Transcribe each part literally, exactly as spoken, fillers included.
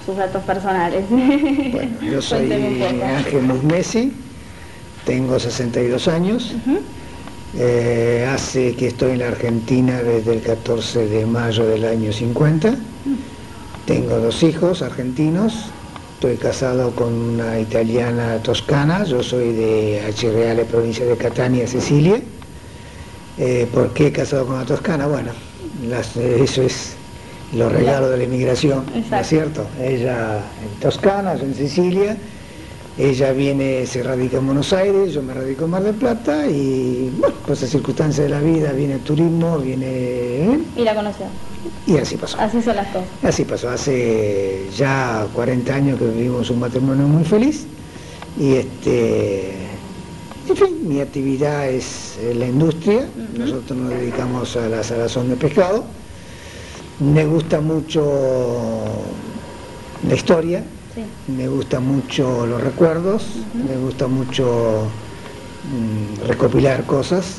sus datos personales. Bueno, yo soy Ángel Musmesi, tengo sesenta y dos años, uh-huh. eh, hace que estoy en la Argentina desde el catorce de mayo del año cincuenta, uh-huh. Tengo dos hijos argentinos, estoy casado con una italiana toscana, yo soy de Acireale, provincia de Catania, Sicilia. Eh, ¿Por qué casado con una toscana? Bueno, las, eso es los regalos de la inmigración, ¿no es cierto? Ella en Toscana, yo en Sicilia, ella viene, se radica en Buenos Aires, yo me radico en Mar del Plata y, bueno, pues las circunstancias de la vida, viene el turismo, viene... ¿eh? Y la conoció. Y así pasó. Así son las cosas. Así pasó, hace ya cuarenta años que vivimos un matrimonio muy feliz y este... En fin, mi actividad es la industria, uh-huh. Nosotros nos dedicamos a la salazón de pescado. Me gusta mucho la historia, sí. Me gusta mucho los recuerdos, uh-huh. Me gusta mucho mmm, recopilar cosas.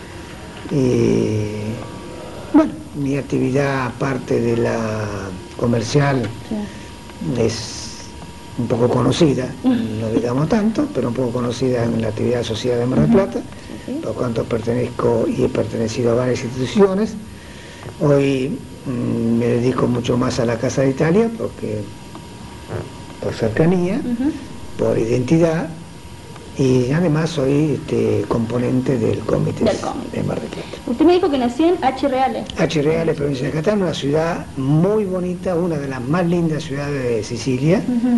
Y bueno, mi actividad aparte de la comercial, sí. Es un poco conocida, no digamos tanto, pero un poco conocida en la actividad asociada de Mar del Plata, uh-huh. Por cuanto pertenezco y he pertenecido a varias instituciones. Hoy mmm, me dedico mucho más a la Casa de Italia, porque por cercanía, uh-huh. Por identidad, y además soy este, componente del comité, del comité de Mar del Plata. Usted me dijo que nació en Acireale. Acireale, provincia de Catania, una ciudad muy bonita, una de las más lindas ciudades de Sicilia, uh-huh.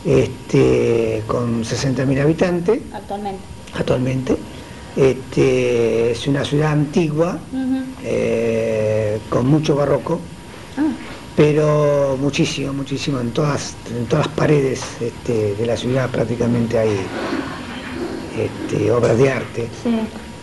este, con sesenta mil habitantes. Actualmente. Actualmente. Este, es una ciudad antigua, uh-huh. eh, con mucho barroco, ah. Pero muchísimo, muchísimo, en todas, en todas las paredes este, de la ciudad prácticamente hay este, obras de arte. Sí.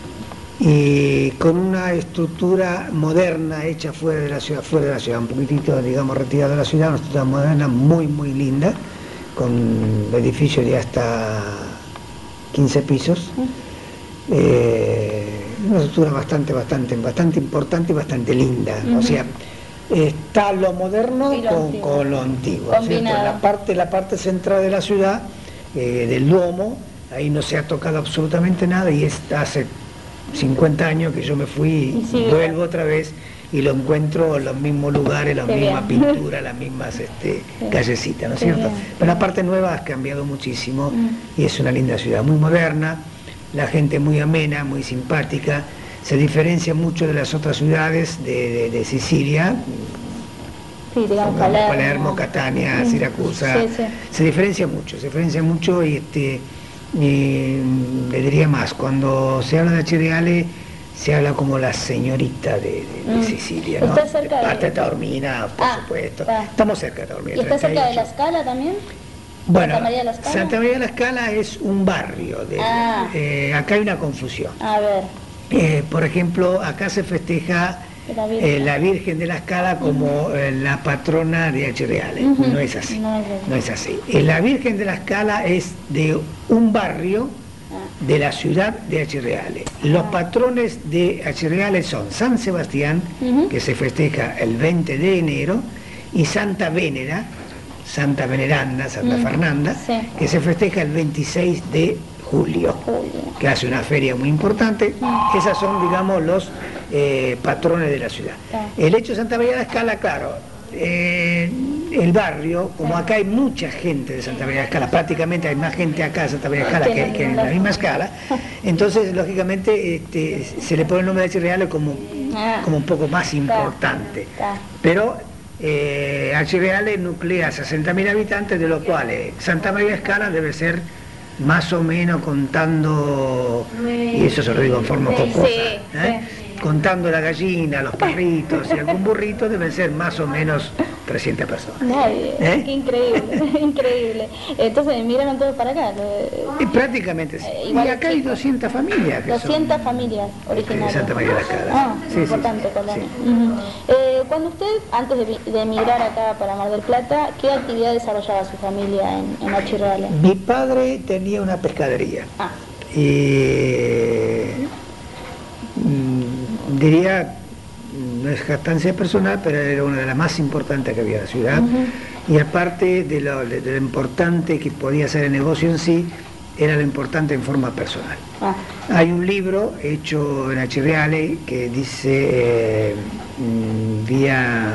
Y con una estructura moderna hecha fuera de la ciudad, fuera de la ciudad, un poquitito, digamos, retirada de la ciudad, una estructura moderna muy, muy linda, con edificios de hasta quince pisos. Uh-huh. eh, una estructura bastante, bastante, bastante importante y bastante linda. Uh-huh. O sea, está lo moderno lo con, antiguo. con lo antiguo. La parte, la parte central de la ciudad, eh, del Duomo, ahí no se ha tocado absolutamente nada y es hace cincuenta años que yo me fui y sí, vuelvo otra vez y lo encuentro en los mismos lugares, la misma pintura, las mismas este, sí. callecitas, ¿no es cierto? Bien. Pero la parte nueva ha cambiado muchísimo mm. y es una linda ciudad, muy moderna, la gente muy amena, muy simpática, se diferencia mucho de las otras ciudades de, de, de Sicilia, sí, digamos, Palermo, Palermo, Catania, mm. Siracusa, sí, sí. se diferencia mucho, se diferencia mucho y este... Y le diría más, cuando se habla de Acireale se habla como la señorita de, de, de mm. Sicilia, ¿no? ¿Está cerca de, de Taormina, por ah, supuesto. Está. Estamos cerca de Taormina. ¿Y está cerca de La Scala también? Bueno, ¿Santa María de la Scala? Santa María de la Scala es un barrio. De, ah. eh, acá hay una confusión. A ver. Eh, por ejemplo, acá se festeja la Virgen, eh, la Virgen de la Scala como uh-huh. eh, la patrona de Acireale. Uh-huh. No es así. No es, no es así. Eh, la Virgen de la Scala es de un barrio uh-huh. de la ciudad de Acireale. Los uh-huh. patrones de Acireale son San Sebastián, uh-huh. que se festeja el veinte de enero, y Santa Venera, Santa Veneranda, Santa uh-huh. Fernanda, sí. que se festeja el veintiséis de julio, julio, que hace una feria muy importante. Uh-huh. Esas son, digamos, los Eh, patrones de la ciudad. Sí. El hecho de Santa María de la Scala, claro, eh, el barrio, como sí. acá hay mucha gente de Santa María de la Scala, prácticamente hay más gente acá de Santa María de la Scala que, que en la misma Scala, entonces lógicamente este, se le pone el nombre de Acireale como, ah. como un poco más importante. Sí. Pero eh, Acireale nuclea sesenta mil habitantes, de los cuales Santa María de la Scala debe ser más o menos contando, y eso se lo digo en forma jocosa, sí, ¿eh? sí. contando la gallina, los perritos y algún burrito, deben ser más o menos trescientas personas. Nadie, ¿eh? Qué increíble, increíble. Entonces emigraron todos para acá. Y prácticamente sí. Eh, y acá hay doscientas familias. Que doscientas son, familias originales. De Santa María de la Scala. Ah, sí, importante, sí, Colonia. sí. Uh-huh. eh, cuando usted, antes de, de emigrar acá para Mar del Plata, ¿qué actividad desarrollaba su familia en, en Acireale? Mi padre tenía una pescadería. Ah. Y... diría, no es jactancia personal, pero era una de las más importantes que había en la ciudad. Uh-huh. Y aparte de lo, de lo importante que podía ser el negocio en sí, era lo importante en forma personal. Ah. Hay un libro hecho en Acireale que dice eh, vía,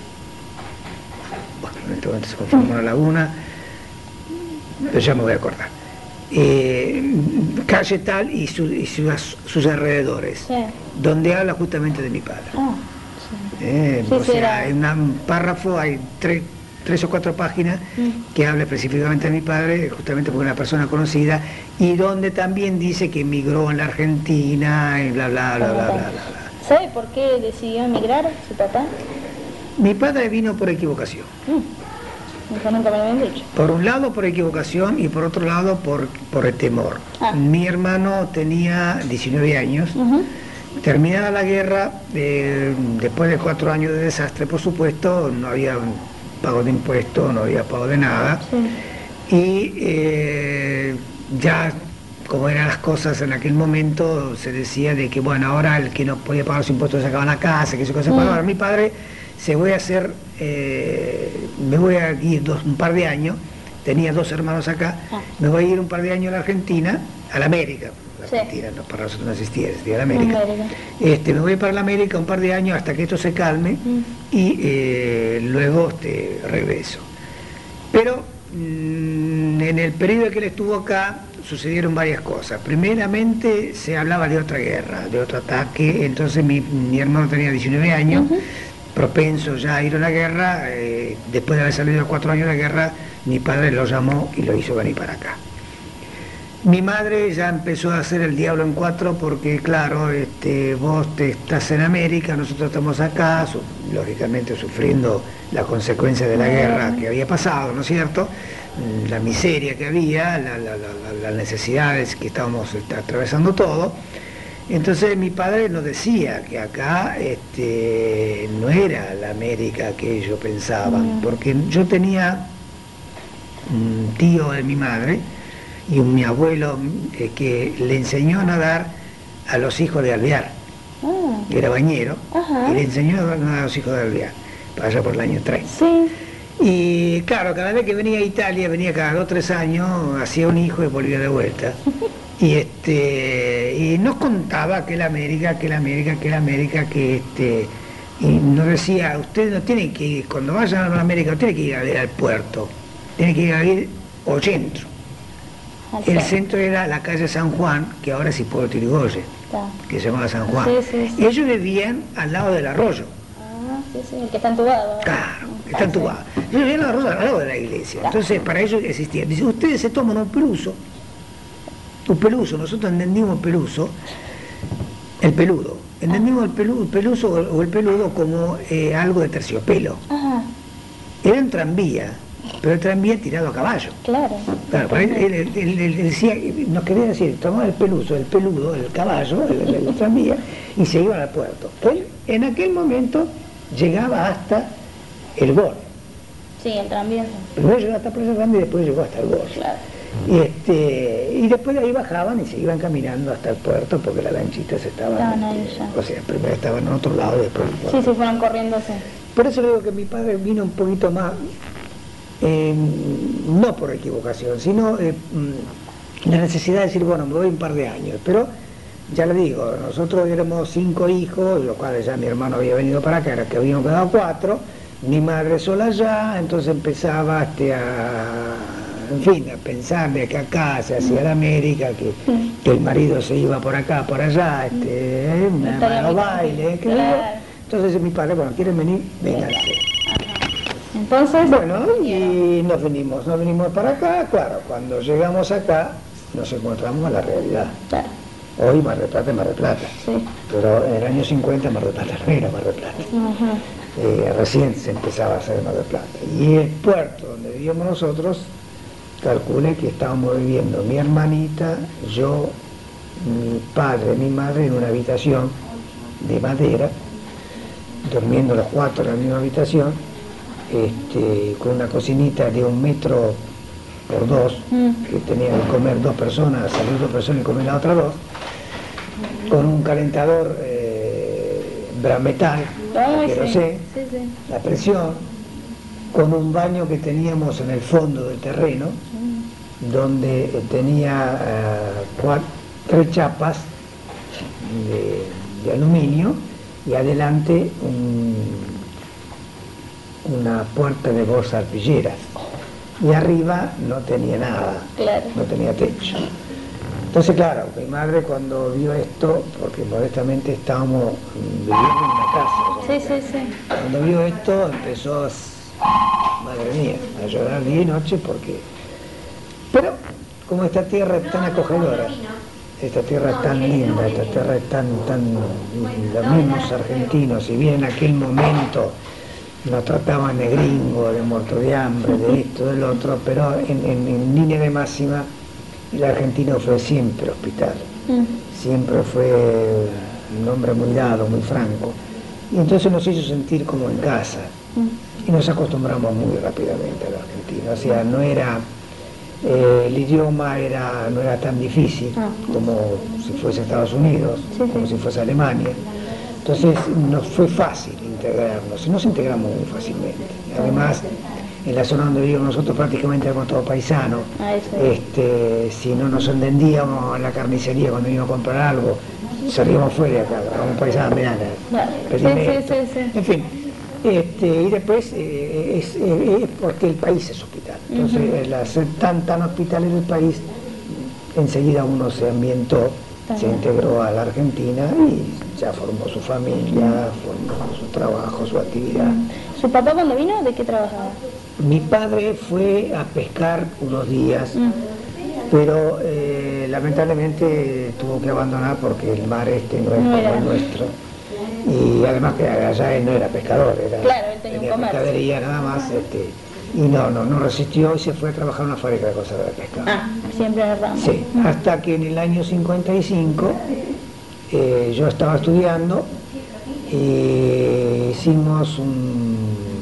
bueno, en este momento se conforma una laguna, pero ya me voy a acordar, eh, calle tal y, su, y sus, sus alrededores, sí. Donde habla justamente de mi padre. Ah, sí. eh, sí, o sea, era... hay una, un párrafo, hay tres tres o cuatro páginas mm. que habla específicamente de mi padre, justamente porque es una persona conocida, y donde también dice que emigró en la Argentina, y bla, bla, bla, bla, bla, bla, bla. ¿Sabe por qué decidió emigrar su papá? Mi padre vino por equivocación. Mm. Nunca me lo habían dicho. Por un lado por equivocación y por otro lado por, por el temor. Ah. Mi hermano tenía diecinueve años, uh-huh. Terminada la guerra, eh, después de cuatro años de desastre, por supuesto, no había pago de impuestos, no había pago de nada, sí. Y eh, ya como eran las cosas en aquel momento, se decía de que bueno, ahora el que no podía pagar los impuestos sacaban la casa, que eso cosa. Mm. Ahora mi padre se voy a hacer, eh, me voy a ir dos, un par de años, tenía dos hermanos acá, ah. Me voy a ir un par de años a la Argentina, a la América. La Argentina, sí. No, para nosotros no existía, existía la América. América. Este, me voy para la América un par de años hasta que esto se calme, mm. Y eh, luego este, regreso. Pero mmm, en el periodo que él estuvo acá sucedieron varias cosas. Primeramente se hablaba de otra guerra, de otro ataque, entonces mi, mi hermano tenía diecinueve años, uh-huh. Propenso ya a ir a la guerra, eh, después de haber salido cuatro años de guerra, mi padre lo llamó y lo hizo venir para acá. Mi madre ya empezó a hacer el diablo en cuatro porque, claro, este, vos te estás en América, nosotros estamos acá, su, lógicamente sufriendo las consecuencias de la guerra que había pasado, ¿no es cierto? La miseria que había, la, la, la, las necesidades que estábamos este, atravesando todo. Entonces mi padre nos decía que acá este, no era la América que ellos pensaban, porque yo tenía un tío de mi madre, y un, mi abuelo eh, que le enseñó a nadar a los hijos de Alvear, oh. Que era bañero, uh-huh. Y le enseñó a nadar a los hijos de Alvear, para allá por el año treinta. Sí. Y claro, cada vez que venía a Italia, venía cada dos o tres años, hacía un hijo y volvía de vuelta. Y este y nos contaba que la América, que la América, que la América, que este y nos decía, usted no tiene que ir, cuando vayan a la América, no tiene que ir a ver al puerto, tiene que ir a ver al centro. El centro era la calle San Juan, que ahora es Hipólito Yrigoyen, que se llamaba San Juan. Sí, sí, sí. Ellos vivían al lado del arroyo. Ah, sí, sí, el que está entubado. Claro, que está entubado. Ellos vivían al arroyo, al lado de la iglesia. Entonces, para ellos existía. Dice, ustedes se toman un peluso, un peluso, nosotros entendimos peluso, el peludo. Entendimos el, pelu, el peluso o el peludo como eh, algo de terciopelo. Ajá. Era un tranvía. Pero el tranvía tirado a caballo. Claro. Claro, para él, él, él, él, él decía, nos quería decir, tomaba el peluso, el peludo, el caballo, el, el, el tranvía, y se iban al puerto. Él en aquel momento llegaba hasta el Bor. Sí, el tranvía. Primero llegó hasta Plaza Grande y después llegó hasta el Bor. Claro. Y, este, y después de ahí bajaban y se iban caminando hasta el puerto porque las lanchitas estaban, estaban ahí ya. O sea, primero estaban en otro lado y después en el puerto. Sí, sí, fueron corriéndose. Por eso digo que mi padre vino un poquito más... Eh, no por equivocación, sino eh, la necesidad de decir, bueno, me voy un par de años, pero ya le digo, nosotros éramos cinco hijos, los cuales ya mi hermano había venido para acá, era que habíamos quedado cuatro, mi madre sola allá, entonces empezaba este, a, en fin, a pensar de que acá se hacía la América, que, que el marido se iba por acá, por allá, este, eh, un baile, que claro. Entonces mi padre, bueno, ¿quieren venir? Vénganse. Entonces, bueno, y nos venimos, nos venimos para acá, claro, cuando llegamos acá nos encontramos a la realidad. Claro. Hoy Mar del Plata es Mar del Plata, sí. Pero en el año cincuenta Mar del Plata no era Mar del Plata. Uh-huh. eh, recién se empezaba a hacer Mar del Plata. Y el puerto donde vivíamos nosotros, calculé que estábamos viviendo mi hermanita, yo, mi padre, mi madre en una habitación de madera, durmiendo los cuatro en la misma habitación. Este, con una cocinita de un metro por dos, mm. que tenían que comer dos personas, salir dos personas y comer las otras dos, con un calentador eh, brametal, que no sé, sí, sí. La presión, con un baño que teníamos en el fondo del terreno, mm. donde tenía uh, cuatro, tres chapas de, de aluminio y adelante un, una puerta de bolsa arpilleras. Y arriba no tenía nada, claro. no tenía techo. Entonces, claro, mi madre cuando vio esto, porque modestamente estábamos viviendo en una casa, sí, sí, sí. Cuando vio esto empezó, a, madre mía, a llorar día y noche porque... Pero como esta tierra es tan acogedora, esta tierra es tan linda, esta tierra es tan, tan... Los mismos argentinos, si bien en aquel momento nos trataban de gringo, de muerto de hambre, de esto, del otro, pero en, en, en línea de máxima el argentino fue siempre hospital, mm. siempre fue un hombre muy dado, muy franco, y entonces nos hizo sentir como en casa, mm. y nos acostumbramos muy rápidamente al argentino, o sea, no era, eh, el idioma era, no era tan difícil ah. como si fuese Estados Unidos, sí, como sí. si fuese Alemania, entonces nos fue fácil integrarnos, y nos integramos muy fácilmente, además, en la zona donde vivimos nosotros prácticamente éramos todos paisanos, ah, este, si no nos entendíamos en la carnicería cuando íbamos a comprar algo, salíamos fuera de acá, agarramos un paisano, mirá, sí, sí, sí, sí. En fin, este, y después eh, es, es porque el país es hospital, entonces uh-huh. el hacer tan tan hospitalero el país, enseguida uno se ambientó, se integró a la Argentina y ya formó su familia, formó su trabajo, su actividad. ¿Su papá cuando vino, de qué trabajaba? Mi padre fue a pescar unos días, mm. pero eh, lamentablemente tuvo que abandonar porque el mar este no es no como era. el nuestro. Y además que allá él no era pescador, era, claro, él tenía, tenía un pescadería nada más. Este, y no, no, no resistió y se fue a trabajar en una fábrica de cosas de pescado. Ah, siempre en el ramo. Sí, mm. hasta que en el año cincuenta y cinco eh, yo estaba estudiando y hicimos un,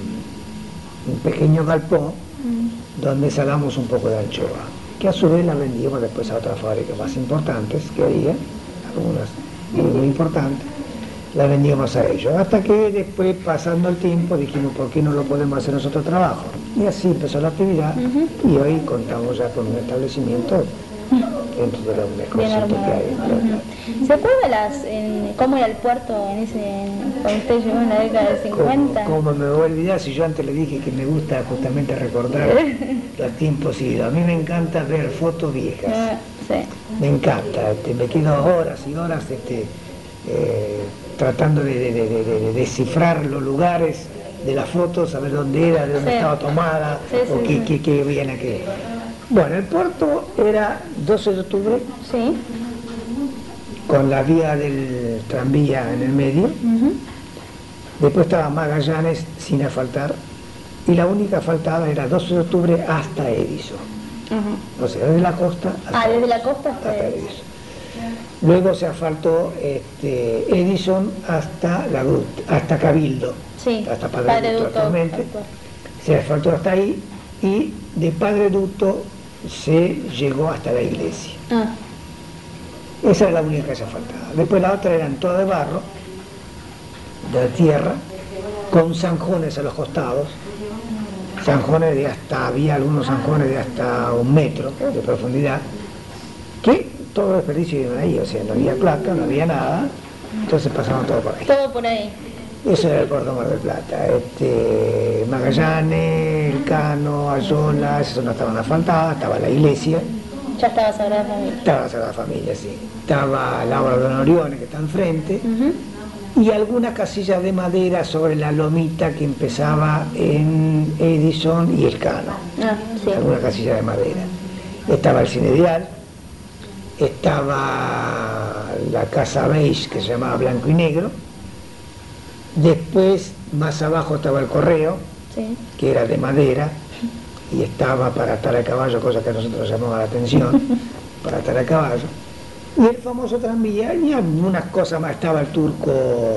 un pequeño galpón mm. donde salamos un poco de anchoa, que a su vez la vendíamos después a otras fábricas más importantes que había, algunas muy, muy importantes, la vendíamos a ellos, hasta que después, pasando el tiempo, dijimos, ¿por qué no lo podemos hacer nosotros trabajo? Y así empezó la actividad, uh-huh. y hoy contamos ya con un establecimiento dentro de la UNESCO que hay. Uh-huh. ¿Se acuerda las, en, cómo era el puerto en ese, cuando usted llegó en la década del cincuenta? ¿Cómo, cómo me voy a olvidar si yo antes le dije que me gusta justamente recordar los tiempos idos? A mí me encanta ver fotos viejas, uh, sí. me encanta, este, me quedo horas y horas este, eh, tratando de, de, de, de, de descifrar los lugares de las fotos, saber dónde era, de dónde sí. estaba tomada, sí, sí, o qué, sí. qué, qué había en aquel. Bueno, el puerto era doce de octubre, sí. con la vía del tranvía en el medio, uh-huh. después estaba Magallanes sin asfaltar, y la única asfaltada era doce de octubre hasta Edison. Uh-huh. O sea, desde la costa hasta, ah, desde la costa hasta, hasta Edison. Edison. Luego se asfaltó este, Edison hasta la gruta, hasta Cabildo, sí, hasta Padre, Padre Duto, Duto actualmente. Se asfaltó hasta ahí y de Padre Duto se llegó hasta la iglesia. Ah. Esa era la única que se asfaltaba. Después la otra eran todas de barro, de tierra, con zanjones a los costados. Zanjones de hasta, había algunos zanjones de hasta un metro de profundidad, que todo desperdicio iban ahí, o sea, no había placa, no había nada, entonces pasaban todo por ahí. Todo por ahí. Eso era el puerto Mar del Plata, este, Magallanes, El Cano, Ayola, eso no estaban asfaltadas, estaba la iglesia. Ya estaba Sagrada Familia. Estaba Sagrada Familia, sí. Estaba la obra de Don Orione, que está enfrente, uh-huh. y algunas casillas de madera sobre la lomita que empezaba en Edison y El Cano. Ah, sí. Algunas casillas de madera. Estaba el Cine Dial, estaba la Casa Beige, que se llamaba Blanco y Negro. Después, más abajo estaba el Correo, sí. que era de madera, y estaba para atar a caballo, cosa que a nosotros nos llamaba la atención, para atar a caballo. Y el famoso tranvía, y algunas cosas más, estaba el Turco,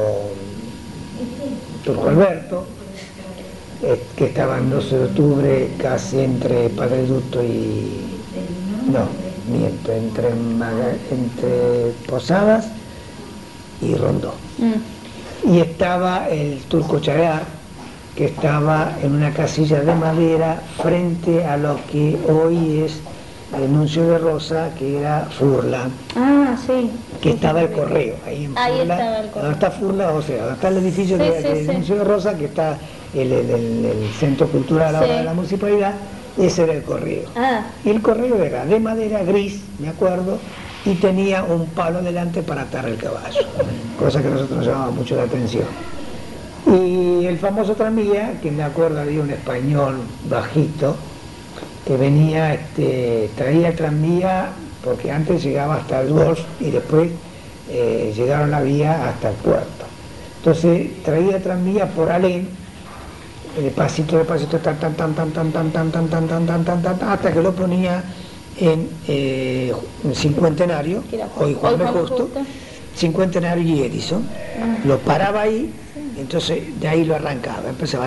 Turco Alberto, eh, que estaba en doce de octubre, casi entre Padre Duto y... no, miento, entre, Maga, entre Posadas y Rondó. Mm. Y estaba el Turco Charear, que estaba en una casilla de madera frente a lo que hoy es el Nuncio de Rosa, que era Furla. Ah, sí. Que sí, estaba sí, el correo, ahí en ahí Furla. Estaba el correo. Donde está Furla, o sea, donde está el edificio sí, del sí, sí. Nuncio de Rosa, que está el, el, el, el centro cultural ahora sí. de la municipalidad, ese era el correo. Ah. Y el correo era de madera gris, me acuerdo, y tenía un palo delante para atar el caballo, cosa que a nosotros nos llamaba mucho la atención. Y el famoso tranvía, que me acuerdo había un español bajito, que venía, este, traía el tranvía, porque antes llegaba hasta el golf y después eh, llegaron la vía hasta el puerto. Entonces traía el tranvía por Alén, de pasito de pasito, tan tan tan tan tan tan tan tan tan tan tan tan tan hasta que lo ponía en eh, Cincuentenario, hoy Juan B. Justo, Cincuentenario y Edison, lo paraba ahí. Entonces de ahí lo arrancaba, empezaba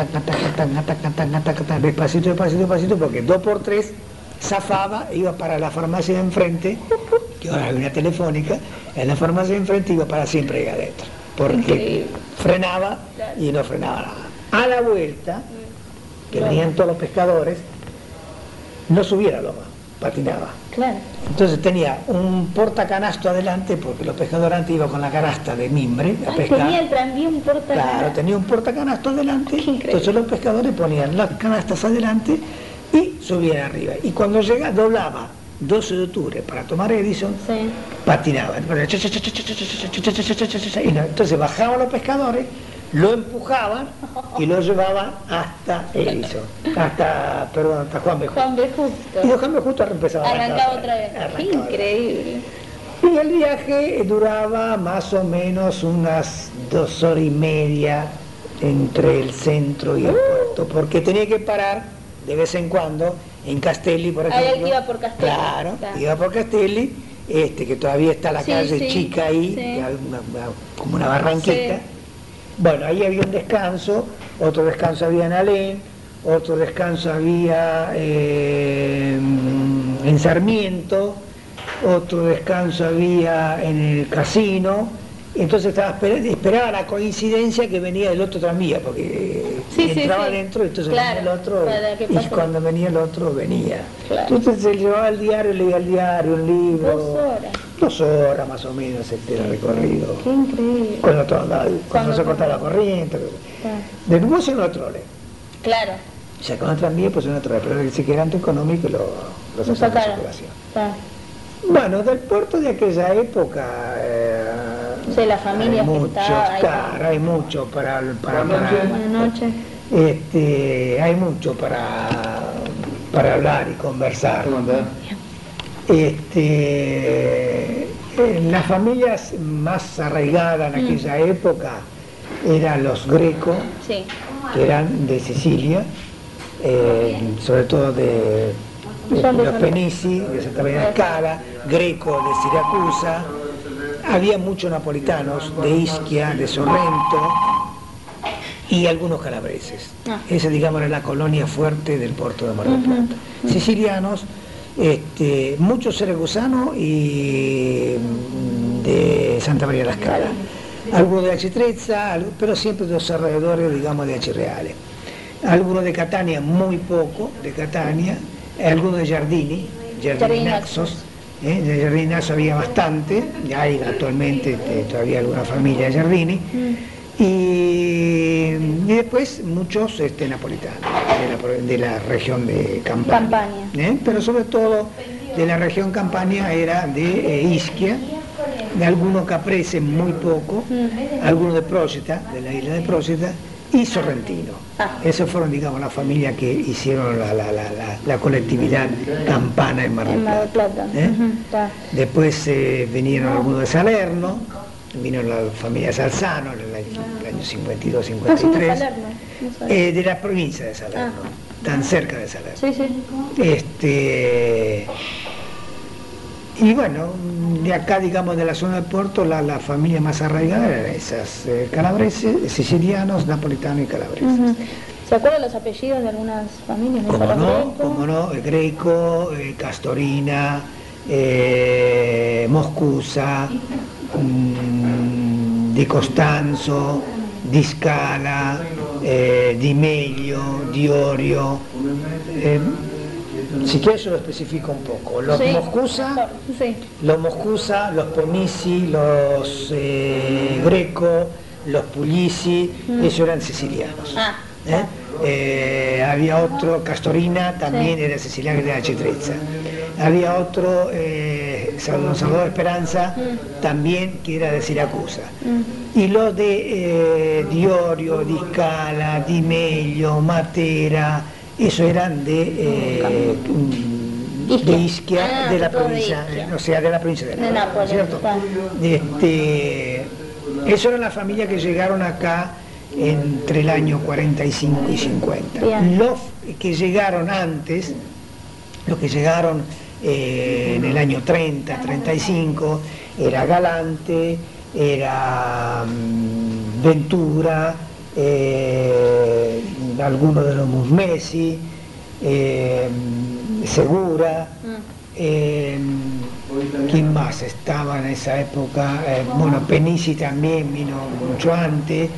despacito, despacito, despacito, porque dos por tres zafaba, iba para la farmacia de enfrente, que ahora hay una telefónica, en la farmacia de enfrente iba para siempre ahí adentro, porque frenaba y no frenaba nada. A la vuelta, que venían todos los pescadores, no subía la loma, patinaba. Claro. Entonces tenía un portacanasto adelante, porque los pescadores antes iban con la canasta de mimbre a Ay, pescar. Tenía el tranvía un portacanasto. Claro, tenía un portacanasto adelante, entonces los pescadores ponían las canastas adelante y subían arriba. Y cuando llega, doblaba doce de octubre para tomar Edison, sí. patinaba. Entonces bajaban los pescadores, lo empujaban y lo llevaban hasta Edison, hasta, perdón, hasta Juan B. Justo. Juan B. Justo. Y de Juan B. Justo empezaba a arrancar. Arrancaba otra vez. Qué increíble. Y el viaje duraba más o menos unas dos horas y media entre el centro y el uh. puerto, porque tenía que parar de vez en cuando en Castelli, por ejemplo. Ahí iba por Castelli. Claro, claro. iba por Castelli, este, que todavía está la sí, calle sí, chica ahí, sí. una, una, como una barranquita. Sí. Bueno, ahí había un descanso, otro descanso había en Alén, otro descanso había eh, en Sarmiento, otro descanso había en el casino. Entonces estaba esperaba la coincidencia que venía el otro tranvía, porque sí, entraba sí, sí. dentro, entonces claro, venía el otro, y cuando venía el otro venía. Claro. Entonces se llevaba el diario, leía el diario, un libro. Dos horas. Dos horas más o menos este era el recorrido. Qué increíble. Cuando, todo, cuando, cuando se cortaba la corriente. Claro. Después en otro trole. Claro. O sea, con el tranvía pues en otro trole, pero el que era económico lo, lo, lo sacaron de circulación. Claro. Bueno, del puerto de aquella época... Eh, sí, la familia hay muchos, estaba, claro, hay mucho para... para, para Buenas noches. Este, hay mucho para, para hablar y conversar. Este, las familias más arraigadas en aquella mm. época eran los Greco, sí. que eran de Sicilia, eh, sobre todo de... de los Penici, de Santa María de Scala, Greco de Siracusa, había muchos napolitanos de Ischia, de Sorrento y algunos calabreses. Ah. Esa, digamos, era la colonia fuerte del puerto de Mar del Plata. Uh-huh. Sicilianos, este, muchos siracusanos y de Santa María de Scala. Algunos de Acitrezza, pero siempre de los alrededores, digamos, de Acireale. Algunos de Catania, muy poco de Catania. Algunos de Giardini, Giardinaxos, ¿eh? de Giardinaxos había bastante, hay actualmente este, todavía alguna familia de Giardini, mm. y, y después muchos este, napolitanos, de la, de la región de Campania, Campania. ¿Eh? Pero sobre todo de la región Campania era de eh, Ischia, de algunos caprese muy poco, mm. algunos de Proceta, de la isla de Proceta, y Sorrentino. Ah. Esas fueron, digamos, las familias que hicieron la, la, la, la, la colectividad campana en Mar del Plata. Plata. ¿Eh? Uh-huh. Después eh, vinieron algunos de Salerno, vino la familia Salzano en el año, el año cincuenta y dos cincuenta y tres, no eh, de la provincia de Salerno, ah. tan cerca de Salerno. Sí, sí. Este, y bueno, de acá, digamos, de la zona del puerto, la, la familia más arraigada eran esas, eh, calabreses, sicilianos, napolitanos y calabreses. Uh-huh. ¿Se acuerdan los apellidos de algunas familias? Como no, como no, el Greco, eh, Castorina, eh, Moscusa, mmm, Di Costanzo, Di Scala, eh, Di Meglio, Di Orio. Eh, si quieres yo lo especifico un poco. Los sí. Moscusa, sí. los Moscusa, los Pomisi, los eh, Greco, los Puglisi, mm. ellos eran sicilianos. Ah. ¿Eh? Eh, había otro, Castorina, también sí. era siciliano, de Acetrezza. Había otro, eh, Salvador Esperanza, mm. también que era de Siracusa. Mm. Y los de eh, Diorio, Di Scala, Di Meglio, Matera, eso eran de, eh, de Ischia, ah, de la provincia, de Ischia. o sea, de la provincia de, de Nápoles, ¿cierto? Este, eso eran las familias que llegaron acá entre el año cuarenta y cinco y cincuenta. Bien. Los que llegaron antes, los que llegaron eh, en el año treinta, treinta y cinco, era Galante, era um, Ventura, eh, algunos de los Musmesi, eh, Segura, eh, ¿quién más estaba en esa época? Eh, bueno, Penisi también vino mucho antes.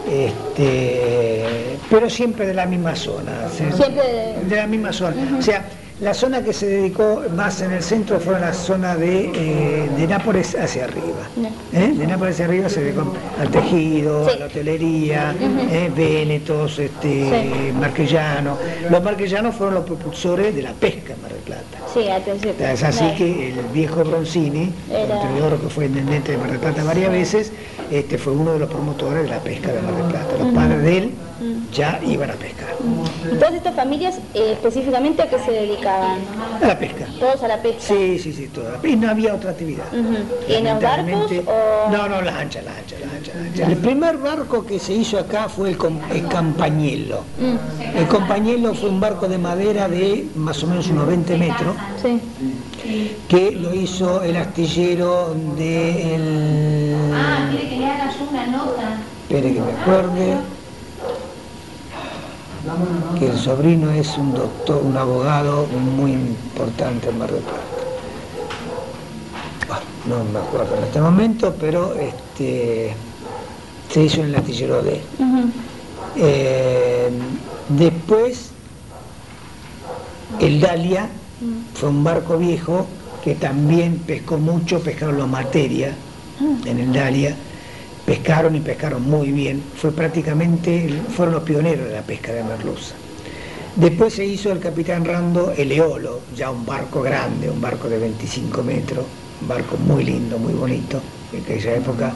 Este, pero siempre de la misma zona, siempre de, de la misma zona. Uh-huh. O sea, la zona que se dedicó más en el centro fue la zona de, eh, de Nápoles hacia arriba. Uh-huh. ¿Eh? De Nápoles hacia arriba se dedicó al tejido, sí. a la hotelería, uh-huh. eh, Vénetos, este, sí. Marquellano. Los marquellanos fueron los propulsores de la pesca en Mar del Plata. Sí, atención. Es así no. que el viejo Bronzini, Era... el que fue intendente de Mar del Plata varias veces, este, fue uno de los promotores de la pesca de Mar del Plata. Los uh-huh. padres de él uh-huh. ya iban a pescar. Uh-huh. ¿Y todas estas familias eh, específicamente a qué se dedicaban? A la pesca. ¿Todos a la pesca? Sí, sí, sí, toda la pesca. Y no había otra actividad. Uh-huh. ¿Y en los barcos o...? No, no, las anchas, las anchas, las anchas, las anchas. El primer barco que se hizo acá fue el, el Campañello. Uh-huh. El Campañello fue un barco de madera de más o menos unos veinte metros. Sí. Que lo hizo el astillero de el... Ah, quiere que le hagas una nota. Espere que me acuerde. Que el sobrino es un doctor, un abogado muy importante en Mar del Plata. Bueno, no me acuerdo en este momento, pero este se hizo en el astillero de él. Uh-huh. eh, después, el Dalia fue un barco viejo que también pescó mucho, pescaron los Materia en el Dalia, pescaron y pescaron muy bien, fue prácticamente, fueron los pioneros de la pesca de merluza. Después se hizo el Capitán Rando el Eolo, ya un barco grande, un barco de veinticinco metros, un barco muy lindo, muy bonito, en aquella época.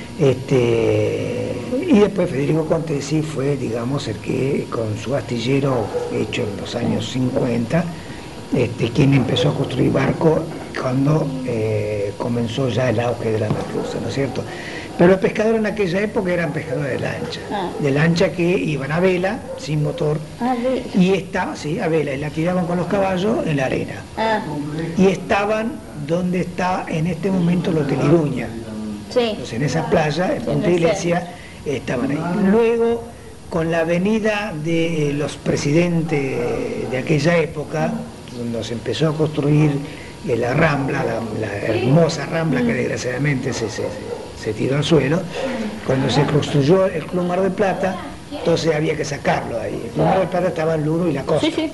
Este, y después Federico Conte sí fue, digamos, el que con su astillero hecho en los años cincuenta, Este, quien empezó a construir barcos cuando eh, comenzó ya el auge de la merluza, ¿no es cierto? Pero los pescadores en aquella época eran pescadores de lancha, ah. de lancha que iban a vela, sin motor, ah, y estaban, sí, a vela, y la tiraban con los caballos en la arena. Ah. Y estaban donde está en este momento el Hotel Iruña. Sí. Entonces en esa playa, en Punta Iglesia, estaban ahí. Luego, con la venida de los presidentes de aquella época, cuando se empezó a construir eh, la Rambla, la, la hermosa Rambla que desgraciadamente se, se, se tiró al suelo, cuando se construyó el Club Mar del Plata, entonces había que sacarlo ahí. El Club Mar del Plata estaba en Luro y la costa. Sí, sí.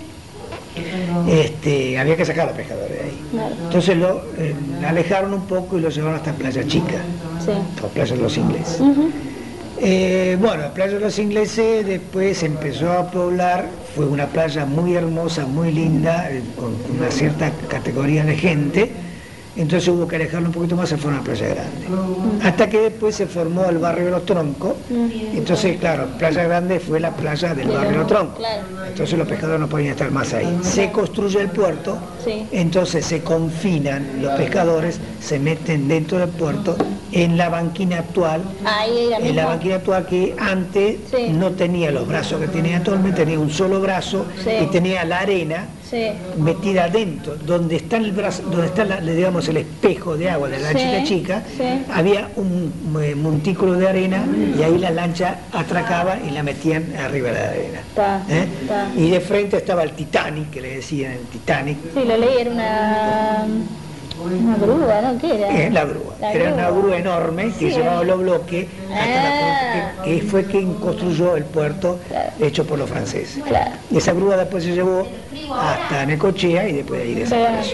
Este, había que sacar a los pescadores de ahí. Entonces lo eh, alejaron un poco y lo llevaron hasta Playa Chica, sí. o Playa de los Ingleses. Uh-huh. Eh, bueno, la playa de los Ingleses después empezó a poblar, fue una playa muy hermosa, muy linda, eh, con una cierta categoría de gente, entonces hubo que alejarlo un poquito más, se fue a una playa grande. Mm. Hasta que después se formó el barrio de los Troncos, mm. entonces claro, Playa Grande fue la playa del barrio de los Troncos, claro. Entonces los pescadores no podían estar más ahí. Se construye el puerto, sí. Entonces se confinan los pescadores, se meten dentro del puerto, en la banquina actual, Ahí en la banquina actual que antes sí. no tenía los brazos que tenía actualmente, tenía un solo brazo sí. y tenía la arena sí. metida adentro, donde está el brazo, donde está la, digamos el espejo de agua de la lanchita sí. chica, sí. había un eh, montículo de arena y ahí la lancha atracaba y la metían arriba de la arena. Ta, ¿eh? ta. Y de frente estaba el Titanic, que le decían el Titanic. Sí, lo leí, era una... Una grúa, ¿no? ¿Qué era? Eh, la grúa. La era grúa. una grúa enorme que Sí. se llamaba Los Bloques, hasta Ah. la, que, que fue quien construyó el puerto Claro. hecho por los franceses. Claro. Y esa grúa después se llevó hasta Necochea y después de ahí desapareció.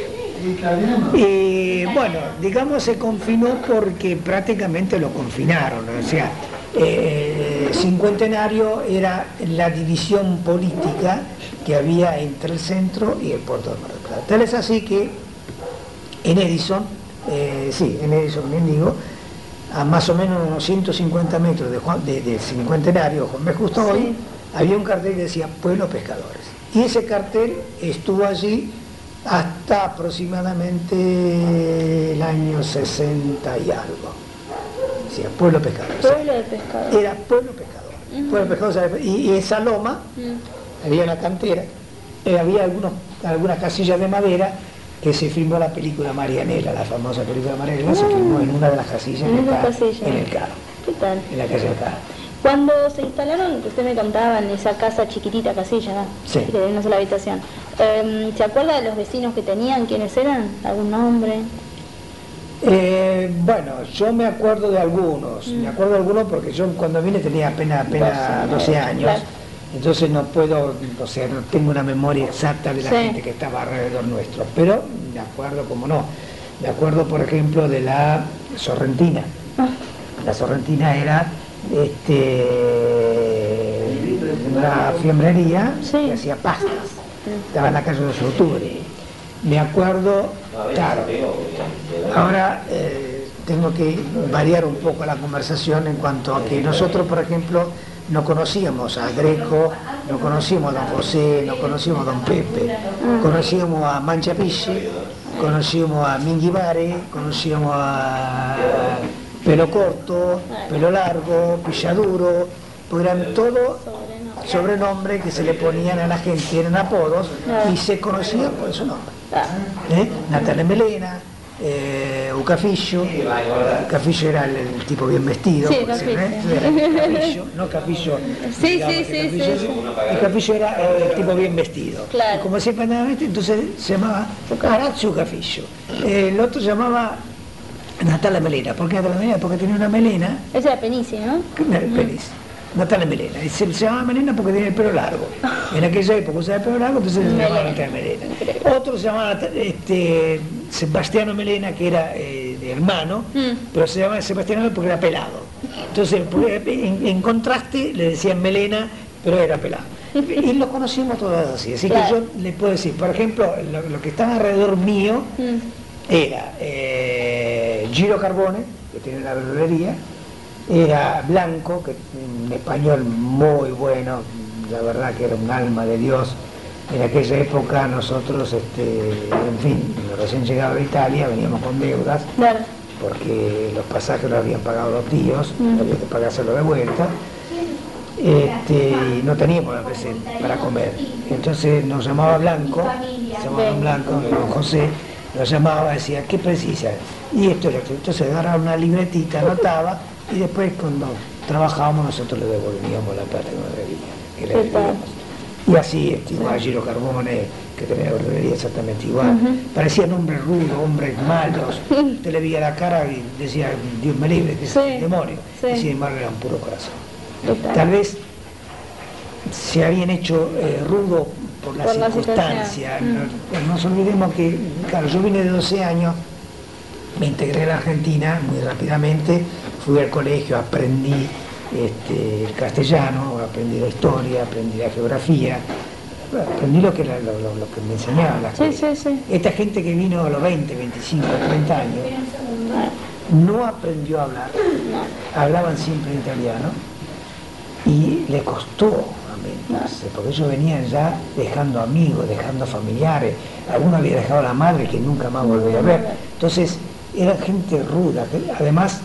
Y bueno, digamos se confinó porque prácticamente lo confinaron, o sea, eh, Cincuentenario era la división política que había entre el centro y el puerto de Mar del Plata. Tal es así que en Edison, eh, sí, en Edison, bien digo, a más o menos unos ciento cincuenta metros de, Juan, de, de Cincuentenario, Juan B. Justo hoy, Sí. había un cartel que decía Pueblos Pescadores. Y ese cartel estuvo allí hasta aproximadamente el año sesenta y algo. Decía Pueblo Pescador. Pueblo de pescadores. Era Pueblo Pescador. Ujú. Pueblo Pescador, y, y esa loma, Mm. había una cantera, eh, había algunos, algunas casillas de madera que se filmó la película Marianela, la famosa película Marianela, se filmó en una de las casillas En que una está casilla. en el Caro, ¿Qué tal? en la calle del Caro. Cuando se instalaron, que usted me contaba, en esa casa chiquitita, casilla, ¿no? Sí. Que tenía una sola habitación. Eh, ¿Se acuerda de los vecinos que tenían? ¿Quiénes eran? ¿Algún nombre? Eh, bueno, yo me acuerdo de algunos, me acuerdo de algunos porque yo cuando vine tenía apenas, apenas doce años, Claro. entonces no puedo, o sea, no tengo una memoria exacta de la Sí. gente que estaba alrededor nuestro, pero me acuerdo, como no, me acuerdo por ejemplo de la Sorrentina. Ah. La Sorrentina era este, una fiambrería Sí. que hacía pastas, estaba en la calle de los Octubre. Me acuerdo, claro, ahora eh, tengo que variar un poco la conversación en cuanto a que nosotros, por ejemplo, no conocíamos a Greco, no conocíamos a Don José, no conocíamos a Don Pepe, conocíamos a Manchapiche, conocíamos a Minguibare, conocíamos a Pelo Corto, Pelo Largo, Pilladuro, pues eran todos sobrenombres que se le ponían a la gente, eran apodos y se conocían por su nombre. Ah. ¿Eh? Natalia Melena, eh, Ucafillo, Ucafillo era el, el tipo bien vestido, Sí, por decir, Ucafillo. ¿eh? Era Ucafillo, no Cafillo. Sí, digamos sí, que sí, Cafillo, sí, Ucafillo era el tipo bien vestido. Claro. Y como siempre andaba vestido, entonces se llamaba Arazzo Ucafillo. El otro se llamaba Natalia Melena. ¿Por qué Natalia Melena? Porque tenía una melena, Ese era Penici, ¿no? feliz. Natalia Melena. Y se, se llamaba Melena porque tenía el pelo largo. En aquella época usaba el pelo largo, entonces se llamaba Melena. Natalia Melena. Otro se llamaba este, Sebastiano Melena, que era eh, de hermano, Mm. pero se llamaba Sebastiano porque era pelado. Entonces, porque en, en contraste, le decían Melena, pero era pelado. Y los conocimos todos así. Así Claro. que yo le puedo decir, por ejemplo, lo, lo que estaba alrededor mío Mm. era eh, Giro Carbone, que tiene la verdulería, era Blanco, que en español muy bueno, la verdad que era un alma de Dios. En aquella época nosotros, este, en fin, recién llegado de Italia, veníamos con deudas, Claro. porque los pasajes los habían pagado los tíos, Mm. había que pagárselo de vuelta, este, y no teníamos a veces para comer. Entonces nos llamaba Blanco, se llamaba Bien. Blanco, don José, nos llamaba, decía, ¿qué precisa? Y esto era esto. Entonces agarraba una libretita, anotaba, y después cuando trabajábamos nosotros le devolvíamos la plata que nos debía, que le ¿Qué tal? debíamos. Y así, este, igual Giro Carbone, que tenía la verdulería exactamente igual. Ujú. Parecían hombres rudos, hombres malos. Usted le veía la cara y decía, Dios me libre, que es Sí, el demonio. sí. Y sin embargo era un puro corazón. Total. Tal vez se habían hecho eh, rudo por la Por la circunstancia. situación. No, no nos olvidemos que, claro, yo vine de doce años, me integré en la Argentina muy rápidamente, fui al colegio, aprendí este, el castellano, aprendí la historia, aprendí la geografía, aprendí lo que, era- lo, lo- lo que me enseñaban las Sí, cosas. sí, sí. Esta gente que vino a los veinte, veinticinco, treinta años, no aprendió a hablar, hablaban siempre en italiano y le costó ambientarse, porque ellos venían ya dejando amigos, dejando familiares, alguno había dejado a la madre que nunca más volvería a ver, entonces era gente ruda, que además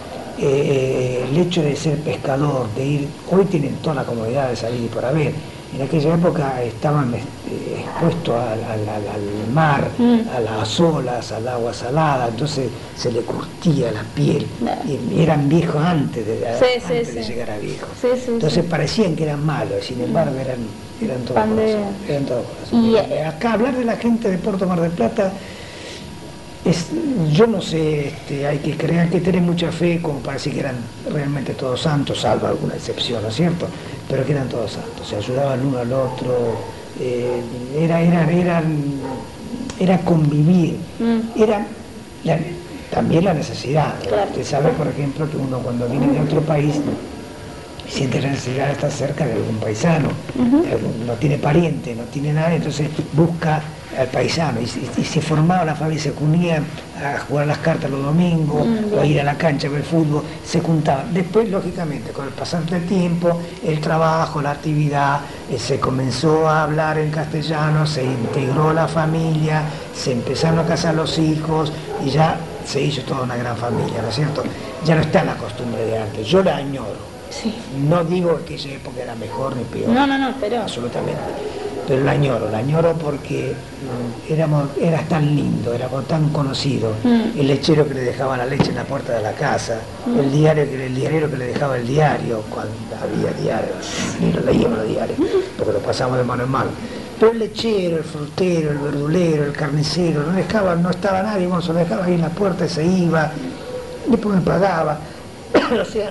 eh, el hecho de ser pescador, de ir, hoy tienen toda la comodidad de salir y por haber, en aquella época estaban este, expuestos al, al- al- al mar, Mm. a las olas, al agua salada, entonces se le curtía la piel, Claro. y eran viejos antes de, Sí, sí, antes de sí. llegar a viejos. Sí, sí, Entonces sí. parecían que eran malos, sin embargo eran, eran todos Pandea. corazón, eran todos corazón. Y- Eh, Acá hablar de la gente de Puerto Mar del Plata Es, yo no sé, este, hay que creer, hay que tener mucha fe como para decir que eran realmente todos santos, salvo alguna excepción, ¿no es cierto? Pero que eran todos santos, se ayudaban el uno al otro, eh, era, era, eran, era convivir, mm. era la, también la necesidad. Claro. Usted sabe, por ejemplo, que uno cuando viene de otro país siente la necesidad de estar cerca de algún paisano, uh-huh. de algún, no tiene pariente, no tiene nada, entonces busca al paisano y, y, y se formaba la familia, se unían a jugar las cartas los domingos, mm, o a ir a la cancha a ver fútbol, se juntaban. Después, lógicamente, con el pasar del tiempo, el trabajo, la actividad, eh, se comenzó a hablar en castellano, se integró la familia, se empezaron a casar los hijos y ya se hizo toda una gran familia, ¿no es cierto? Ya no está la costumbre de antes, yo la añoro. Sí. No digo que esa época era mejor ni peor. No, no, no, pero... Absolutamente. Pero la añoro, la añoro porque mm, éramos, era tan lindo, éramos tan conocidos. Mm. El lechero que le dejaba la leche en la puerta de la casa, mm. el diario que el diario que le dejaba el diario, cuando había diario, ni lo leíamos los diarios, porque lo pasamos de mano en mano. Pero el lechero, el frutero, el verdulero, el carnicero, no dejaba, no estaba nadie, bueno, se lo dejaba ahí en la puerta y se iba, después me pagaba. O sea,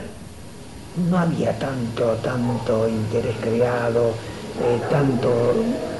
no había tanto, tanto interés creado, eh, tanto,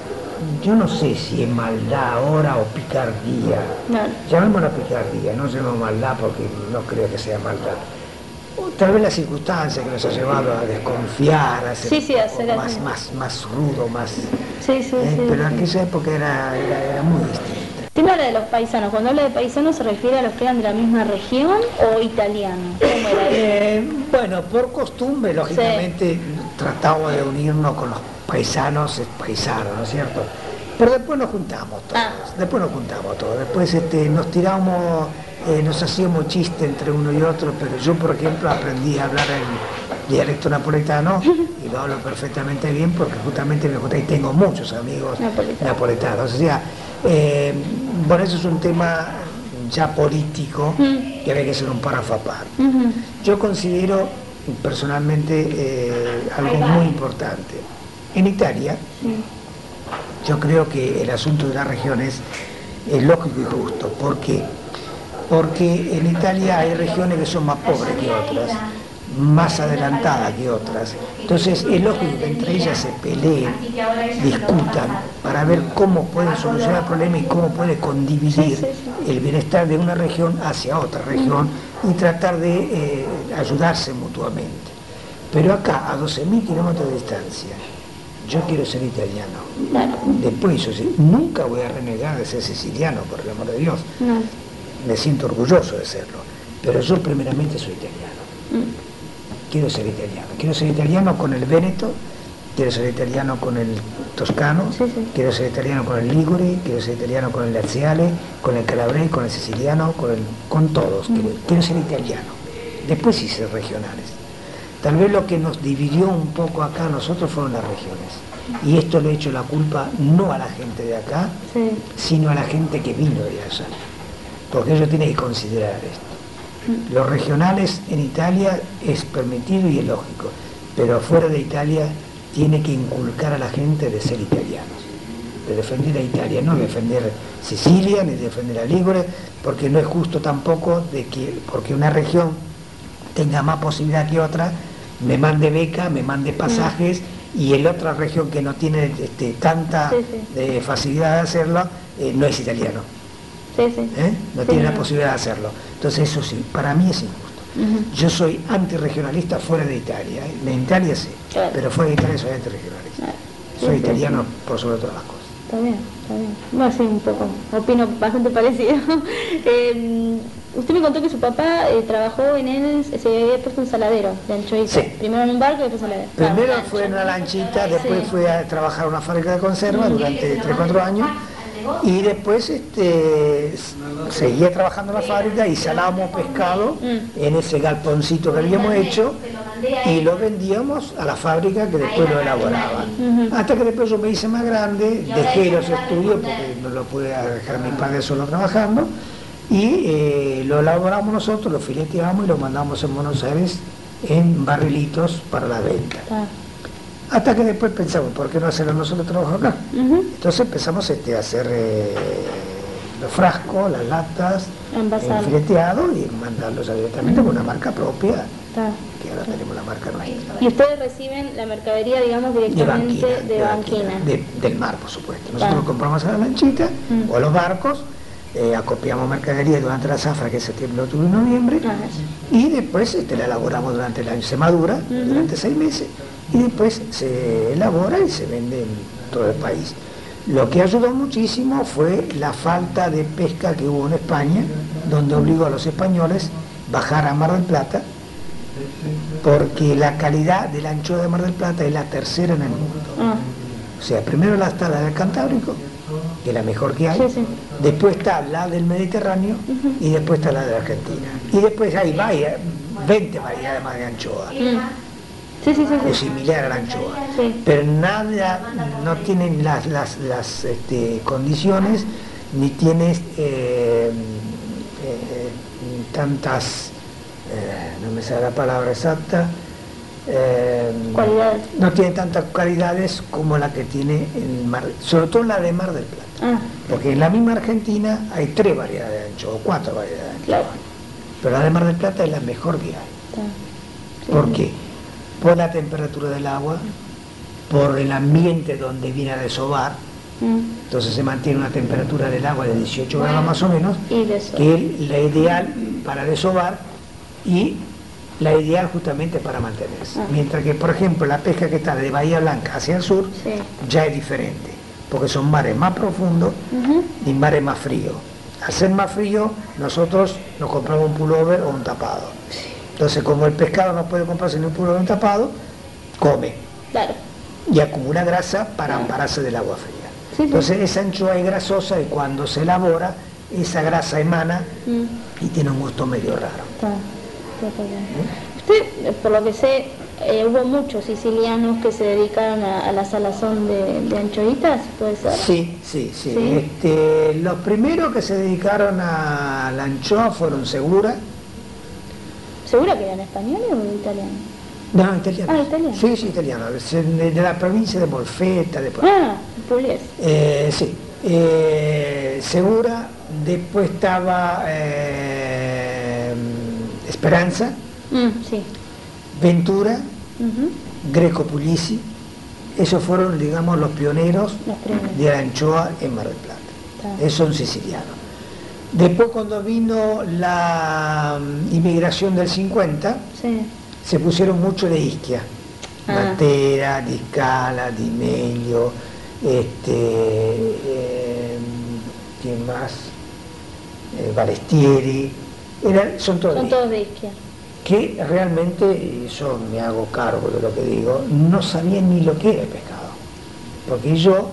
yo no sé si es maldad ahora o picardía. No. Llamémosla picardía, no llamemos maldad porque no creo que sea maldad. O tal vez la circunstancia que nos ha llevado a desconfiar, a ser sí, sí, a ser más, más, más rudo, más... Sí, sí, eh, sí, pero sí. en aquella época era, era, era muy distinto. Usted me habla de los paisanos. Cuando habla de paisanos, ¿se refiere a los que eran de la misma región o italianos? ¿Cómo era eso? Eh, bueno, por costumbre, lógicamente, sí. Tratamos de unirnos con los paisanos, paisanos, ¿no es cierto? Pero después nos juntamos todos, ah. después nos juntamos todos, después este, nos tiramos, eh, nos hacíamos chistes entre uno y otro, pero yo, por ejemplo, aprendí a hablar el dialecto napoletano y lo hablo perfectamente bien porque justamente me junté y tengo muchos amigos Napolitano. napoletanos. O sea, eh, bueno, eso es un tema ya político mm. que había que ser un párrafo aparte. Uh-huh. Yo considero personalmente eh, algo muy importante. En Italia, sí. yo creo que el asunto de las regiones es lógico y justo. ¿Por qué? Porque en Italia hay regiones que son más pobres que otras, más adelantadas que otras. Entonces es lógico que entre ellas se peleen, discutan para ver cómo pueden solucionar el problema y cómo puede condividir el bienestar de una región hacia otra región y tratar de eh, ayudarse mutuamente. Pero acá, a doce mil kilómetros de distancia, yo quiero ser italiano. Después, yo sí, nunca voy a renegar de ser siciliano, por el amor de Dios. No. Me siento orgulloso de serlo, pero yo primeramente soy italiano. Mm. Quiero ser italiano. Quiero ser italiano con el Véneto, quiero ser italiano con el toscano, sí, sí. quiero ser italiano con el ligure, quiero ser italiano con el laziale, con el calabrés, con el siciliano, con, el, con todos. Mm. Quiero, quiero ser italiano. Después sí ser regionales. Tal vez lo que nos dividió un poco acá a nosotros fueron las regiones. Y esto le he hecho la culpa no a la gente de acá, sí. sino a la gente que vino de allá. Porque ellos tienen que considerar esto. Los regionales en Italia es permitido y es lógico, pero fuera de Italia tiene que inculcar a la gente de ser italianos, de defender a Italia, no defender Sicilia ni defender a Ligure, porque no es justo tampoco de que porque una región tenga más posibilidad que otra, me mande beca, me mande pasajes mm. y en otra región que no tiene este, tanta sí, sí. Eh, facilidad de hacerlo, eh, no es italiano. Sí, sí. ¿Eh? No sí, tiene no. la posibilidad de hacerlo. Entonces eso sí, para mí es injusto. Uh-huh. Yo soy antirregionalista fuera de Italia. ¿eh? En Italia sí, claro. pero fuera de Italia soy antirregionalista. Claro. Sí, soy sí, italiano sí. por sobre todas las cosas. Está bien, está bien. Bueno, sí, un poco. Opino bastante parecido. eh, usted me contó que su papá eh, trabajó en él, se había puesto un saladero de anchoitas. Sí. Primero en un barco y después en saladero. Primero ah, fue en una lanchita, después sí. fue a trabajar en una fábrica de conserva durante tres cuatro años. Y después este, seguía trabajando en la fábrica y salábamos pescado mm. en ese galponcito que habíamos hecho y lo vendíamos a la fábrica que después lo elaboraba. Uh-huh. Hasta que después yo me hice más grande, dejé los estudios porque no lo pude dejar a mi padre solo trabajando y eh, lo elaboramos nosotros, lo fileteamos y lo mandamos en Buenos Aires en barrilitos para la venta. Ah. Hasta que después pensamos, ¿por qué no hacerlo nosotros trabajo acá? Uh-huh. Entonces empezamos este, a hacer, eh, los frascos, las latas, fileteados y mandarlos directamente con una marca propia. Está. Que ahora tenemos la marca nuestra. ¿Y ustedes reciben la mercadería, digamos, directamente de Banquina? De Banquina, de, del mar, por supuesto. Nosotros ah. compramos a la lanchita mm. o a los barcos, eh, acopiamos mercadería durante la zafra, que es septiembre, octubre y noviembre, ah. y después este, la elaboramos durante el año, se madura uh-huh. durante seis meses, y después se elabora y se vende en todo el país. Lo que ayudó muchísimo fue la falta de pesca que hubo en España, donde obligó a los españoles a bajar a Mar del Plata, porque la calidad de la anchoa de Mar del Plata es la tercera en el mundo. Ah. O sea, primero la está la del Cantábrico, que es la mejor que hay, sí, sí. después está la del Mediterráneo uh-huh. y después está la de Argentina. Y después hay varias, veinte variedades más de anchoa. Mm. Sí, sí, sí, o similar a la anchoa. Sí. Pero nada, no tienen las, las, las este, condiciones, ni tienes eh, eh, tantas... Eh, no me sale la palabra exacta, eh, no tiene tantas cualidades como la que tiene el mar, sobre todo la de Mar del Plata, ah. porque en la misma Argentina hay tres variedades de anchoa, o cuatro variedades de anchoa, claro. pero la de Mar del Plata es la mejor que hay. Sí. ¿Por qué? Por la temperatura del agua, por el ambiente donde viene a desovar, mm. entonces se mantiene una temperatura del agua de dieciocho grados más o menos, que es la ideal para desovar, y la ideal justamente para mantenerse. Ah. Mientras que, por ejemplo, la pesca que está de Bahía Blanca hacia el sur, sí. ya es diferente, porque son mares más profundos uh-huh. y mares más fríos. Al ser más frío, nosotros nos compramos un pullover o un tapado. Sí. Entonces, como el pescado no puede comprarse ni un pullover o un tapado, come. Claro. Y acumula grasa para ampararse del agua fría. Sí, Entonces, sí. esa anchoa es grasosa y cuando se elabora, esa grasa emana mm. y tiene un gusto medio raro. Claro. Usted, por lo que sé, eh, hubo muchos sicilianos que se dedicaron a, a la salazón de, de anchoitas, ¿puede ser? Sí, sí, sí. ¿Sí? Este, los primeros que se dedicaron a la anchoa fueron Segura. ¿Segura que eran españoles o italianos? No, italianos. Ah, italianos. Sí, sí, italianos. De, de la provincia de Molfetta. De ah, Pugliese. Eh, sí. Eh, Segura, después estaba... Eh, Esperanza, mm, sí. Ventura, uh-huh. Greco Puglisi, esos fueron, digamos, los pioneros de la anchoa en Mar del Plata. Ah. Esos son sicilianos. Después, cuando vino la inmigración del cincuenta, sí. se pusieron mucho de Ischia, ah. Matera, Di Scala, Di Meglio, este, eh, ¿quién más? Eh, Balestieri. Era, son todos, son todos de Ischia. Que realmente, yo me hago cargo de lo que digo, no sabían ni lo que era el pescado. Porque yo,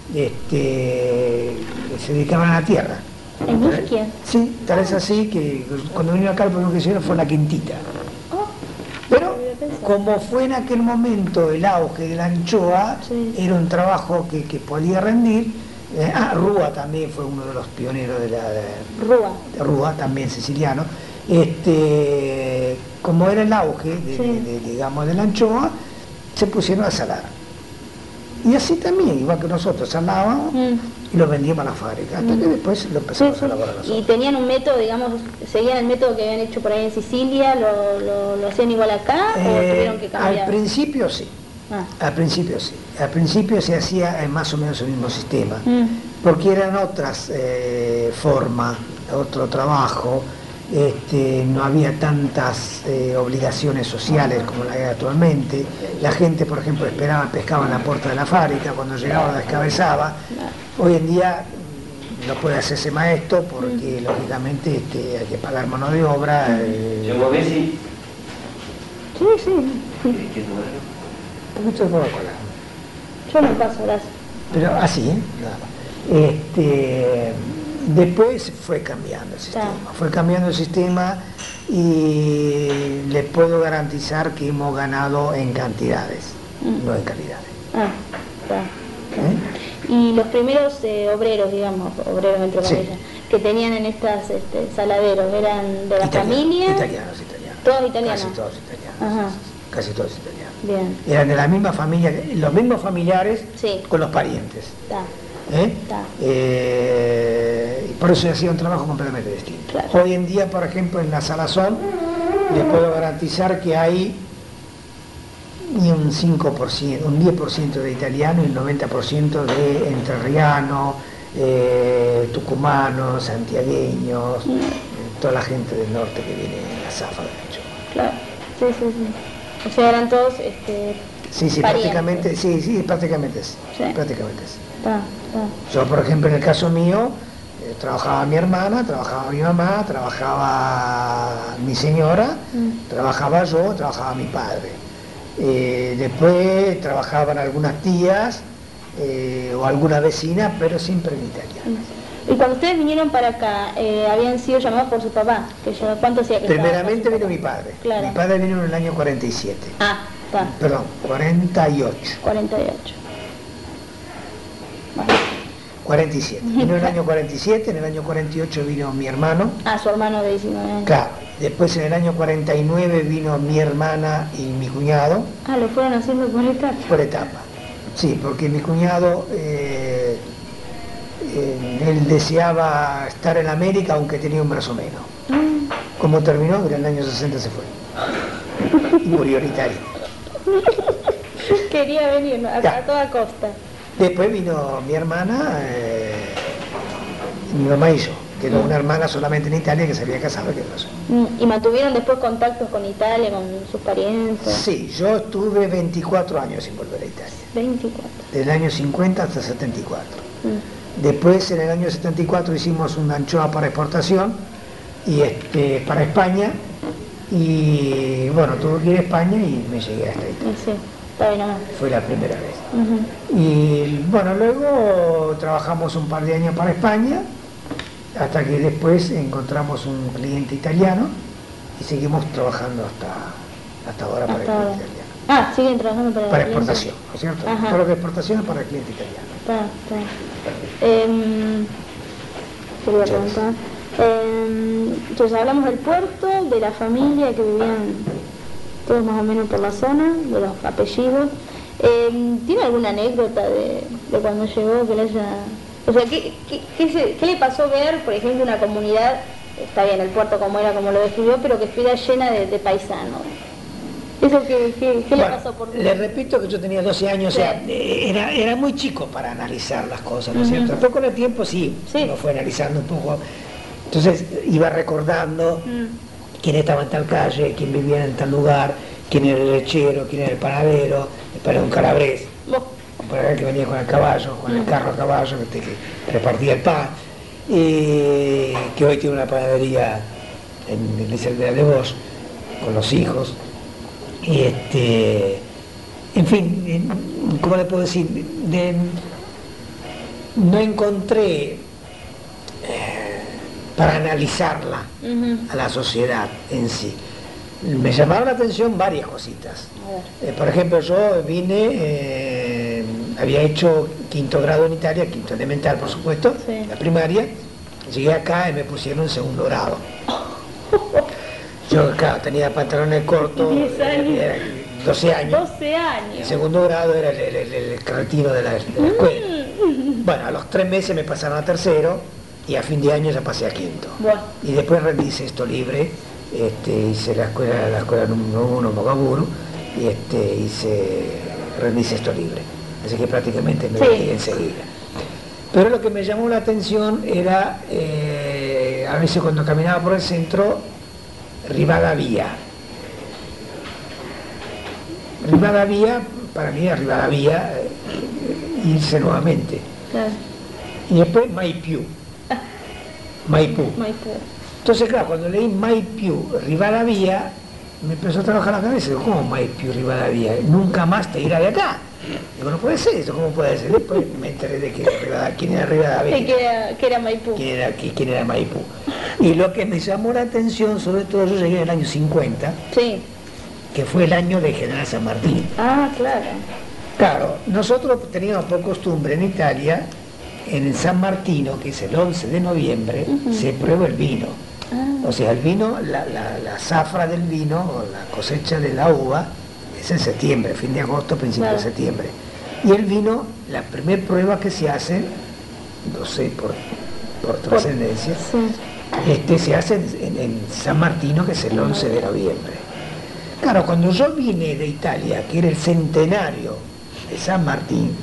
este, se dedicaban a la tierra. ¿En Ischia? Sí, tal vez así que cuando vino acá el primero que hicieron fue la quintita. Oh, pero como fue en aquel momento el auge de la anchoa, sí. era un trabajo que, que podía rendir. Eh, ah, Rúa también fue uno de los pioneros de la... De, Rúa. De Rúa, también siciliano. Este, como era el auge, de, sí. de, de, digamos, de la anchoa, se pusieron a salar. Y así también, igual que nosotros, salábamos mm. y lo vendíamos a la fábrica, hasta mm. que después lo empezamos sí, a elaborar nosotros. Y tenían un método, digamos, seguían el método que habían hecho por ahí en Sicilia, ¿lo, lo, lo hacían igual acá eh, o tuvieron que cambiar? Al principio sí. Ah. Al principio sí, al principio se hacía más o menos el mismo sistema, mm. porque eran otras eh, formas, otro trabajo, este, no había tantas eh, obligaciones sociales como la hay actualmente, la gente por ejemplo esperaba, pescaba en la puerta de la fábrica, cuando llegaba la descabezaba, hoy en día no puede hacerse maestro porque mm. lógicamente este, hay que pagar mano de obra. Eh, ¿Yo moví sí? Sí, sí. Mucho de Coca-Cola. Yo no paso, gracias. Pero así, ¿eh? Nada. Este, después fue cambiando el sistema. Está. Fue cambiando el sistema y les puedo garantizar que hemos ganado en cantidades, mm. no en calidades. Ah, está. ¿Eh? Y los primeros eh, obreros, digamos, obreros entre comillas, sí. que tenían en estas este, saladeros, ¿eran de la Italiano, familia? Italianos, italianos. ¿Todos italianos? Casi todos italianos. Ajá. Casi todos italianos. Bien. Eran de la misma familia, los mismos familiares sí. con los parientes. Está. ¿Eh? Está. Eh, por eso hacía un trabajo completamente distinto. Claro. Hoy en día, por ejemplo, en la Salazón, les puedo garantizar que hay ni un cinco por ciento, un diez por ciento de italiano y un noventa por ciento de entrerriano, eh, tucumano, santiagueños, mm. toda la gente del norte que viene en la zafra, de hecho. Claro, sí, sí, sí. O sea, eran todos este, Sí, sí, parientes. prácticamente, sí, sí, prácticamente sí, sí. prácticamente sí. Ah, ah. Yo, por ejemplo, en el caso mío, eh, trabajaba mi hermana, trabajaba mi mamá, trabajaba mi señora, mm. trabajaba yo, trabajaba mi padre. Eh, después trabajaban algunas tías eh, o alguna vecina, pero siempre en italiano. Y cuando ustedes vinieron para acá, eh, habían sido llamados por su papá, que yo, ¿cuánto hacía que Primeramente vino mi padre. Claro. Mi padre vino en el año cuarenta y siete. Ah, está. Perdón, cuarenta y ocho. cuarenta y ocho. Bueno. cuarenta y siete. Vino en el año cuarenta y siete, en el año cuarenta y ocho vino mi hermano. Ah, su hermano de diecinueve años. Claro. Después en el año cuarenta y nueve vino mi hermana y mi cuñado. Ah, lo fueron haciendo por etapa. Por etapa. Sí, porque mi cuñado, eh, eh, él deseaba estar en América aunque tenía un brazo menos. Mm. Como terminó, en el año sesenta se fue. Y murió en Italia. Quería venir a, a toda costa. Después vino mi hermana, eh, mi mamá y yo. Quedó una hermana solamente en Italia que se había casado y quedó así. ¿Y mantuvieron después contactos con Italia, con sus parientes? Sí, yo estuve veinticuatro años sin volver a Italia. veinticuatro. Del año cincuenta hasta setenta y cuatro. Mm. Después, en el año setenta y cuatro, hicimos una anchoa para exportación y este, para España. Y bueno, tuve que ir a España y me llegué hasta Italia. Sí, está bien nomás. Fue la primera vez. Uh-huh. Y bueno, luego trabajamos un par de años para España, hasta que después encontramos un cliente italiano y seguimos trabajando hasta, hasta ahora para hasta el cliente ahora. italiano. Ah, siguen trabajando para, para exportación, ¿no es cierto? Ajá. Todo lo que es exportación es para el cliente italiano. Está, está. Eh, quería preguntar. Eh, entonces hablamos del puerto, de la familia que vivían todos más o menos por la zona, de los apellidos. Eh, ¿Tiene alguna anécdota de, de cuando llegó que le haya... O sea, ¿qué, qué, qué, se, ¿qué le pasó ver, por ejemplo, una comunidad, está bien, el puerto como era, como lo describió, pero que estuviera llena de, de paisanos? ¿Eso qué, qué, qué bueno, le pasó por le repito que yo tenía doce años, sí. O sea, era, era muy chico para analizar las cosas, ¿no es uh-huh. cierto? Después con el tiempo sí, sí, lo fue analizando un poco. Entonces iba recordando mm. quién estaba en tal calle, quién vivía en tal lugar, quién era el lechero, quién era el panadero, el panadero un calabrés. Oh. Que venía con el caballo, con el carro a caballo, que, que repartía el pan, y que hoy tiene una panadería en la iglesia de Vos, con los hijos, y este, en fin, ¿cómo le puedo decir? De, no encontré eh, para analizarla uh-huh. a la sociedad en sí. Me llamaron la atención varias cositas. Eh, por ejemplo, yo vine, eh, había hecho quinto grado en Italia, quinto elemental por supuesto, sí. la primaria, llegué acá y me pusieron segundo grado. Yo, claro, tenía pantalones cortos, era doce años. doce años. El segundo grado era el, el, el, el cretino de la, de la escuela. Mm. Bueno, a los tres meses me pasaron a tercero y a fin de año ya pasé a quinto. Bueno. Y después rendí sexto libre. Este, hice la escuela, la escuela número uno, Mogaburu, y este, hice, rendí sexto libre, así que prácticamente me metí sí. enseguida. Pero lo que me llamó la atención era, eh, a veces cuando caminaba por el centro, Rivadavia. Rivadavia, para mí era Rivadavia, eh, irse nuevamente. Claro. Y después Maipú. Maipú. Maipú. Entonces, claro, cuando leí Maipú, Rivadavia, me empezó a trabajar la cabeza. Digo, ¿cómo Maipú, Rivadavia? Nunca más te irá de acá. Digo, no puede ser eso, ¿cómo puede ser? Después me enteré de que Rivadavia, quién era Rivadavia. Sí, que era, que era Maipú. ¿Quién era, quién era Maipú? Y lo que me llamó la atención, sobre todo, yo llegué en el año cincuenta, sí. que fue el año de General San Martín. Ah, claro. Claro, nosotros teníamos por costumbre en Italia, en el San Martino, que es el once de noviembre, uh-huh. se prueba el vino. Ah. O sea, el vino, la, la, la zafra del vino, o la cosecha de la uva, es en septiembre, fin de agosto, principio claro. de septiembre. Y el vino, la primera prueba que se hace, no sé, por por trascendencia, sí. este, se hace en, en San Martino, que es el once de noviembre. Claro, cuando yo vine de Italia, que era el centenario de San Martín,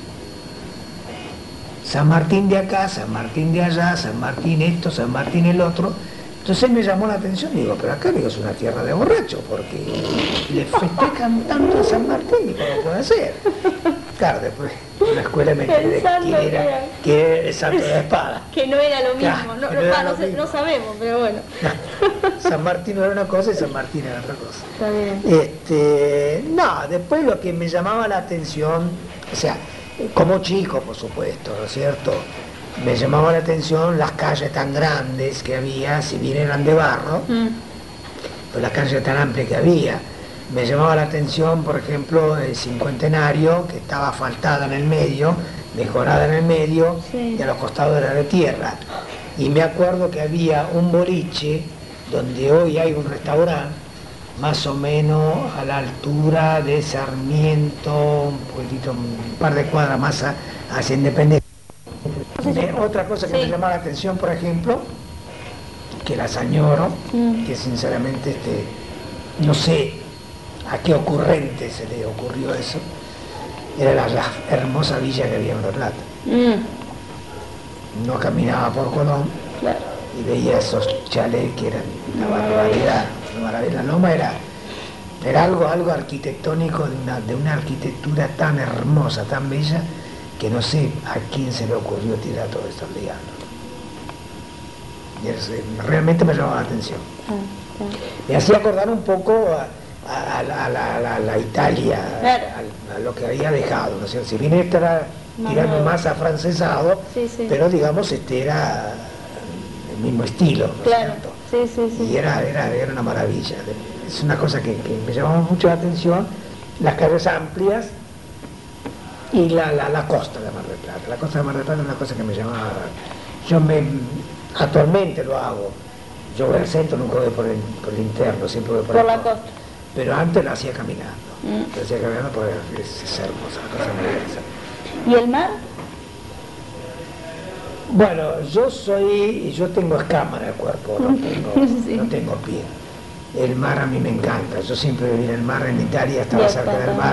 San Martín de acá, San Martín de allá, San Martín esto, San Martín el otro, entonces me llamó la atención, digo, pero acá digo, es una tierra de borrachos, porque le festejan tanto a San Martín, y cómo puede ser. Claro, después en la escuela me enteré de quién era, que era el santo de la espada. Que no era lo mismo, claro, no, no, no, era no, lo sé, mismo. no sabemos, pero bueno. No, San Martín era una cosa y San Martín era otra cosa. Está bien. Este, no, después lo que me llamaba la atención, o sea, como chico, por supuesto, ¿no es cierto? Me llamaba la atención las calles tan grandes que había, si bien eran de barro, mm. pero las calles tan amplias que había. Me llamaba la atención, por ejemplo, el Cincuentenario, que estaba asfaltada en el medio, mejorada en el medio, sí. y a los costados era de tierra. Y me acuerdo que había un boliche, donde hoy hay un restaurante, más o menos a la altura de Sarmiento, un poquitito, un par de cuadras más a, hacia Independencia. Eh, otra cosa que sí. me llamaba la atención, por ejemplo, que las añoro, mm. que sinceramente este, no sé a qué ocurrente se le ocurrió eso, era la, la hermosa villa que había en Mar del Plata. Mm. No caminaba por Colón, claro. y veía esos chalets que eran una barbaridad, una barbaridad. La loma era, era algo, algo arquitectónico, de una, de una arquitectura tan hermosa, tan bella, que no sé a quién se le ocurrió tirar todo esto al diablo. Y eso, realmente me llamaba la atención. Ah, ah. Me hacía acordar un poco a, a, a, la, a, la, a la Italia, claro. a, a lo que había dejado, ¿no? Si bien este era tirando no, no. más afrancesado, sí, sí. pero digamos este era el mismo estilo, ¿no? Claro. Sí, sí, sí. Y era, era, era una maravilla. Es una cosa que, que me llamaba mucho la atención, las calles amplias, y la, la, la costa de Mar del Plata. La costa de Mar del Plata es una cosa que me llamaba. Yo me, actualmente lo hago. Yo voy al centro, nunca voy por el, por el interno, siempre voy por, por la costa. costa. Pero antes lo hacía caminando. Mm. Lo hacía caminando porque es, es hermosa, la cosa maravillosa. ¿Y el mar? Bueno, yo soy, yo tengo escama en el cuerpo, no tengo, sí. no tengo pie. El mar a mí me encanta. Yo siempre viví en el mar, en Italia, estaba cerca del mar.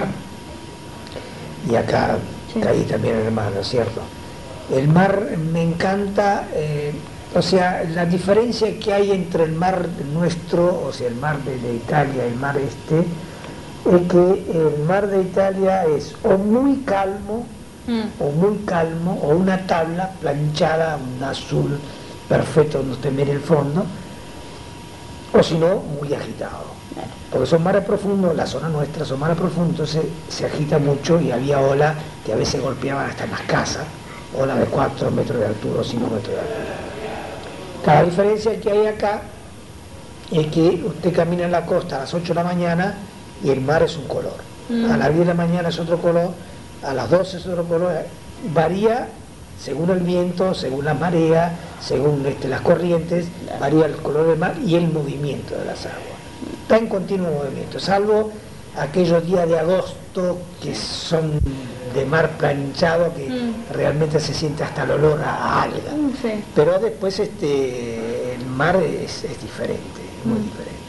Y acá sí. caí también en el mar, ¿no es cierto? El mar me encanta, eh, o sea, la diferencia que hay entre el mar nuestro, o sea, el mar de, de Italia y el mar este, es que el mar de Italia es o muy calmo, mm. o muy calmo, o una tabla planchada, un azul perfecto donde usted mire el fondo, o si no, muy agitado. Porque son mares profundos, la zona nuestra son mares profundos, entonces se agita mucho y había olas que a veces golpeaban hasta en las casas, olas de cuatro metros de altura o cinco metros de altura. Cada diferencia que hay acá es que usted camina en la costa a las ocho de la mañana y el mar es un color, mm. a las diez de la mañana es otro color, a las doce es otro color, varía según el viento, según la marea, según este, las corrientes, varía el color del mar y el movimiento de las aguas. Está en continuo movimiento, salvo aquellos días de agosto que son de mar planchado, que mm. realmente se siente hasta el olor a, a alga. Mm, sí. Pero después este, el mar es, es diferente, muy mm. diferente.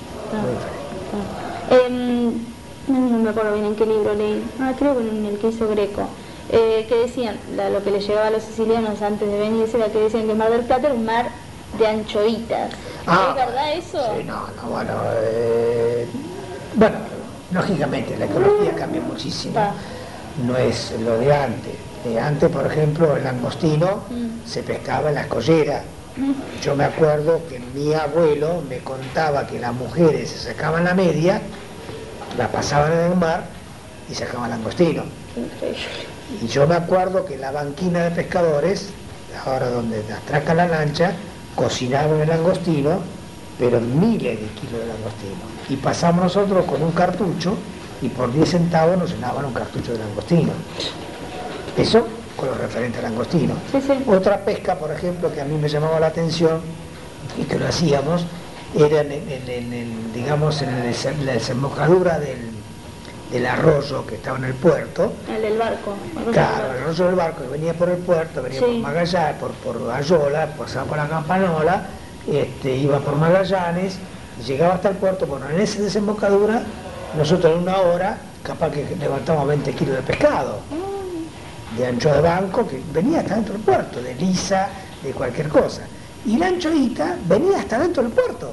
Ah. Muy diferente. Ah. Eh, no, no me acuerdo bien en qué libro leí, ah, creo que en el que hizo Greco, eh, que decían, la, lo que les llegaba a los sicilianos antes de venirse, era que decían que el Mar del Plata era un mar de anchoitas. Ah, ¿es verdad eso? Sí, no, no, bueno, eh, bueno, lógicamente la ecología cambia muchísimo, ah. no es lo de antes. De antes, por ejemplo, el langostino mm. se pescaba en las colleras. Mm. Yo me acuerdo que mi abuelo me contaba que las mujeres se sacaban la media, la pasaban en el mar y sacaban langostino. Increíble. Y yo me acuerdo que la banquina de pescadores, ahora donde atraca la lancha, cocinaban el langostino, pero miles de kilos de langostino. Y pasamos nosotros con un cartucho y por diez centavos nos llenaban un cartucho de langostino. Eso con lo referente al langostino. Sí, sí. Otra pesca, por ejemplo, que a mí me llamaba la atención y que lo hacíamos, era en, en, en, en digamos, en la desembocadura del, del arroyo que estaba en el puerto. El del barco. El claro, el arroyo del barco que venía por el puerto, venía sí. por Magallanes, por, por Ayola, pasaba por la Campanola, este, iba por Magallanes, llegaba hasta el puerto. Bueno, en esa desembocadura, nosotros en una hora, capaz que levantamos veinte kilos de pescado, de anchoa de banco, que venía hasta dentro del puerto, de lisa, de cualquier cosa. Y la anchoita venía hasta dentro del puerto.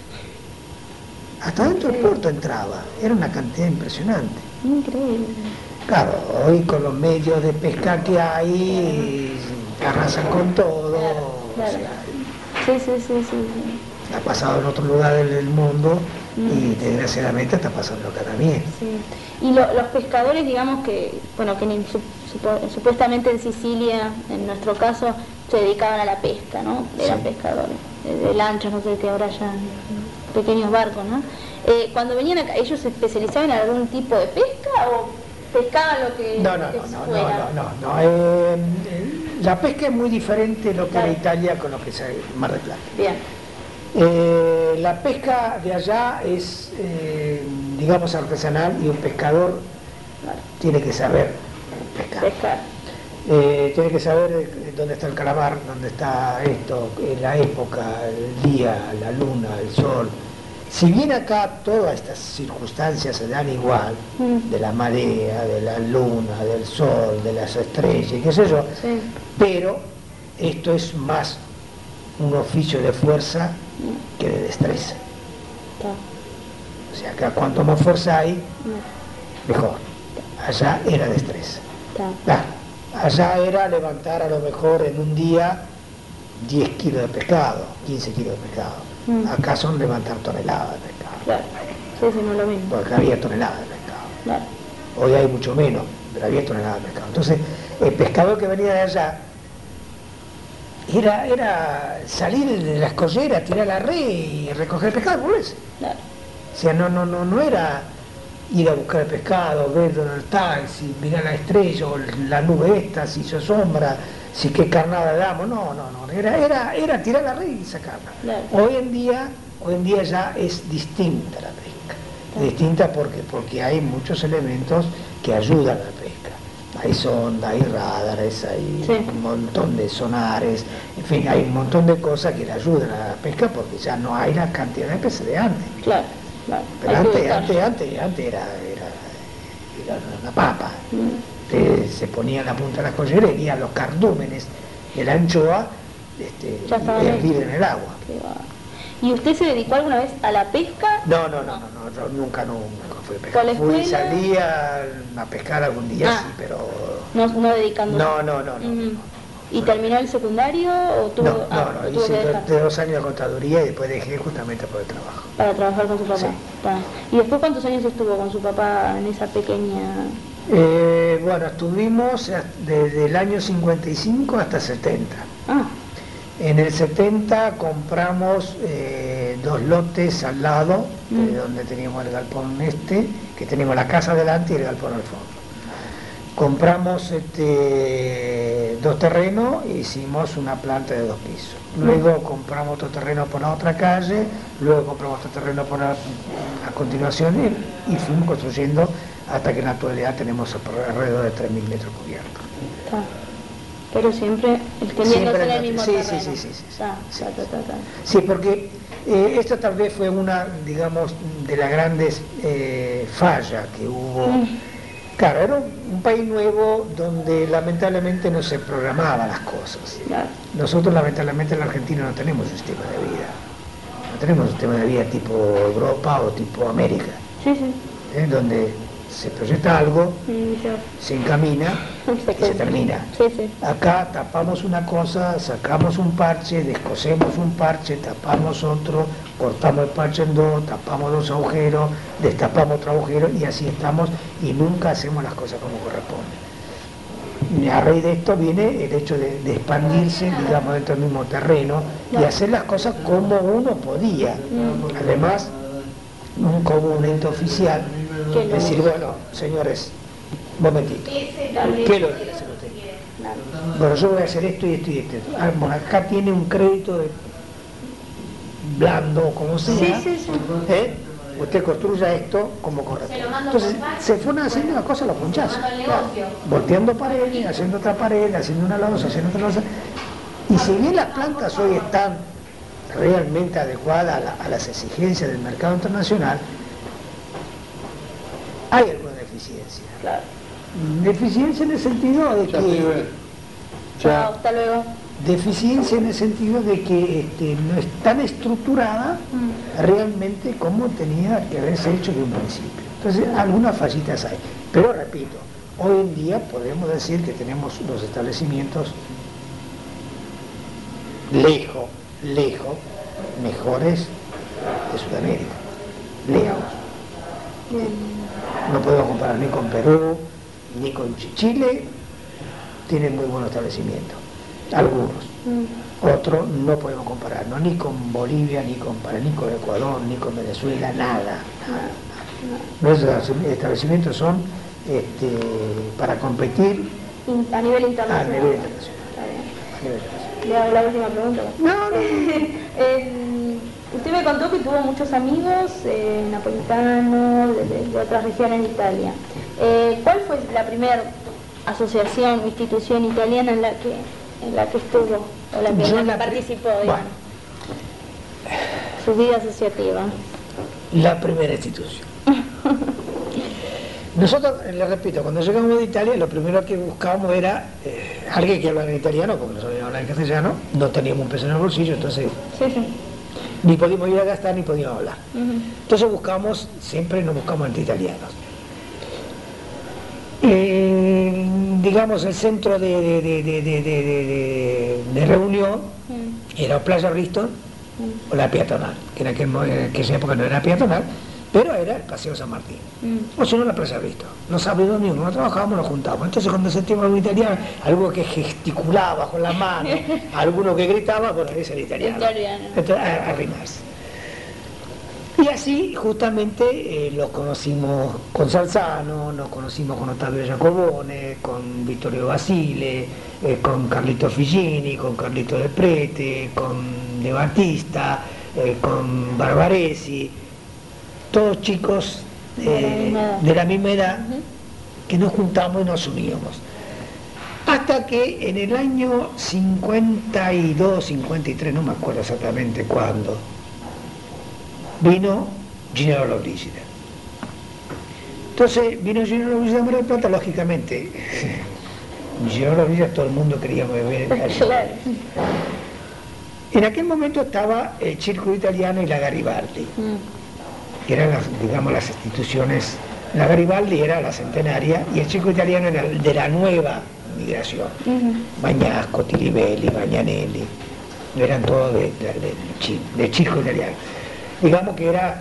Hasta dentro del puerto entraba, era una cantidad impresionante. Increíble. Claro, hoy con los medios de pesca que hay, arrasan con todo. Claro, claro. O sea, sí, sí, sí, sí. Ha pasado en otros lugares del mundo mm. y desgraciadamente está pasando acá también. Sí. Y lo, los pescadores, digamos que, bueno, que en, supo, supuestamente en Sicilia, en nuestro caso, se dedicaban a la pesca, ¿no? Eran sí. pescadores, de, de lanchas, no sé qué, ahora ya... pequeños barcos, ¿no? Eh, cuando venían acá, ¿ellos se especializaban en algún tipo de pesca o pescaban lo que No, no, no, no, no, no, no, no. Eh, la pesca es muy diferente de lo que claro. era Italia con lo que es Mar del Plata. Bien. Eh, la pesca de allá es, eh, digamos, artesanal y un pescador claro. tiene que saber pescar. Pescar. Eh, tiene que saber dónde está el calamar, dónde está esto, la época, el día, la luna, el sol. Si bien acá todas estas circunstancias se dan igual, mm. de la marea, de la luna, del sol, de las estrellas, qué sé yo, sí. pero esto es más un oficio de fuerza mm. que de destreza. Sí. O sea, acá cuanto más fuerza hay, mm. mejor. Allá era destreza. Claro. Allá era levantar a lo mejor en un día diez kilos de pescado, quince kilos de pescado. Mm. Acá son levantar toneladas de pescado. Claro, sí, sí, no es lo mismo. Porque acá había toneladas de pescado. Claro. Hoy hay mucho menos, pero había toneladas de pescado. Entonces, el pescador que venía de allá era, era salir de la escollera, tirar la red y recoger el pescado, volverse. Claro. O sea, no, no, no, no era ir a buscar el pescado, ver dónde está, si mirar la estrella o la nube esta, si se asombra, si qué carnada damos, no, no, no, era, era, era tirar la red y sacarla. Claro. Hoy en día, hoy en día ya es distinta la pesca, claro. distinta porque, porque hay muchos elementos que ayudan a la pesca. Hay sonda, hay radares, hay sí. un montón de sonares, en fin, hay un montón de cosas que le ayudan a la pesca porque ya no hay la cantidad de peces de antes. Claro. Claro, pero antes, antes, antes, antes era, era, era una papa. Mm. Eh, se ponía en la punta de la escollera y los cardúmenes de la anchoa este, hervir en el agua. ¿Y usted se dedicó alguna vez a la pesca? No, no, no, no, no yo nunca, nunca fui a pescar. Fui, salía a pescar algún día, ah, sí, pero... No, no dedicándose. No, no, no, no. Mm. no. ¿Y terminó el secundario o tuvo...? No, ah, no, no hice de dos años de contaduría y después dejé justamente por el trabajo. Para trabajar con su papá. Sí. ¿Y después cuántos años estuvo con su papá en esa pequeña...? Eh, bueno, estuvimos desde el año cincuenta y cinco hasta setenta. Ah. En el setenta compramos eh, dos lotes al lado, mm. de donde teníamos el galpón este, que teníamos la casa adelante y el galpón al fondo. Compramos este, dos terrenos e hicimos una planta de dos pisos. Luego compramos otro terreno por la otra calle, luego compramos otro terreno por la, a continuación y, y fuimos construyendo hasta que en la actualidad tenemos alrededor de tres mil metros cubiertos. Está. Pero siempre extendiéndose en el mismo sí, terreno. Sí, sí, sí. Sí, está, sí, está, está, está. sí porque eh, esto tal vez fue una, digamos, de las grandes eh, fallas que hubo. Mm. Claro, era un, un país nuevo donde lamentablemente no se programaban las cosas. Claro. Nosotros lamentablemente en la Argentina no tenemos un sistema de vida. No tenemos un sistema de vida tipo Europa o tipo América. Sí, sí. ¿Eh? Donde se proyecta algo, sí, sí. se encamina y se termina. Sí, sí. Acá tapamos una cosa, sacamos un parche, descosemos un parche, tapamos otro, cortamos el parche en dos, tapamos dos agujeros, destapamos otro agujero y así estamos y nunca hacemos las cosas como corresponde. Y a raíz de esto viene el hecho de, de expandirse, digamos, dentro del mismo terreno y hacer las cosas como uno podía. Además, un como ente oficial, decir, bueno, señores, un momentito, ¿qué es lo que quiere hacer usted? Bueno, yo voy a hacer esto y esto y esto. Ah, bueno, acá tiene un crédito de blando, como sea, sí, sí, sí. ¿eh? usted construya esto como corresponde. Entonces se fueron haciendo las cosas a los ponchazos, claro, volteando paredes, haciendo otra pared, haciendo una losa, haciendo otra losa. Y si bien las plantas hoy están realmente adecuadas a, la, a las exigencias del mercado internacional, hay alguna deficiencia. Claro. Deficiencia en el sentido de que... Chao, hasta luego. Deficiencia en el sentido de que este, no es tan estructurada mm. realmente como tenía que haberse hecho de un principio. Entonces, algunas fallitas hay. Pero repito, hoy en día podemos decir que tenemos los establecimientos lejos, lejos, mejores de Sudamérica. Lejos. No podemos comparar ni con Perú, ni con Chile, tienen muy buenos establecimientos. Algunos, mm. otros no podemos comparar, ¿no? Ni con Bolivia, ni con, ni con Ecuador, ni con Venezuela, nada. nada. Los establecimientos son este, para competir a nivel internacional. A nivel internacional. A nivel internacional. Le hago la última pregunta. No, no. eh, usted me contó que tuvo muchos amigos eh, napolitanos, de, de, de otras regiones de Italia. Eh, ¿Cuál fue la primera asociación o institución italiana en la que en la que estuvo, o la que, en la que participó, digamos? Bueno, su vida asociativa. La primera institución. Nosotros, le repito, cuando llegamos de Italia, lo primero que buscábamos era eh, alguien que hablara en italiano, porque no sabíamos hablar en castellano, no teníamos un peso en el bolsillo, entonces sí, sí. ni podíamos ir a gastar ni podíamos hablar. Uh-huh. Entonces buscamos, siempre nos buscamos entre italianos. Eh, digamos, el centro de, de, de, de, de, de, de reunión mm. era Playa Bristol mm. o la peatonal, que en aquel, en aquella época no era peatonal, pero era el Paseo San Martín, mm. o si no la Playa Bristol. Los sábados y domingos no trabajábamos, nos juntábamos. Entonces cuando sentíamos algún italiano, algo que gesticulaba con la mano, alguno que gritaba, bueno, ese era italiano. italiano. Entonces, a, a rimarse. Y así justamente eh, los conocimos con Salzano, nos conocimos con Ottavio Giacobone, con Vittorio Basile, eh, con Carlito Figini, con Carlito Del Prete, con De Battista, eh, con Barbaresi, todos chicos eh, de la misma edad que nos juntamos y nos uníamos. Hasta que en el año cincuenta y dos, cincuenta y tres, no me acuerdo exactamente cuándo, vino Gino Lollobrigida. Entonces vino Gino Lollobrigida a Mar del Plata, lógicamente. Gino Lollobrigida todo el mundo quería beber allí. En aquel momento estaba el Círculo Italiano y la Garibaldi, mm. que eran las, digamos, las instituciones. La Garibaldi era la centenaria y el Círculo Italiano era el de la nueva migración. Uh-huh. Bagnasco, Tiribelli, Bagnanelli, eran todos de, de, de, de Círculo Italiano. Digamos que era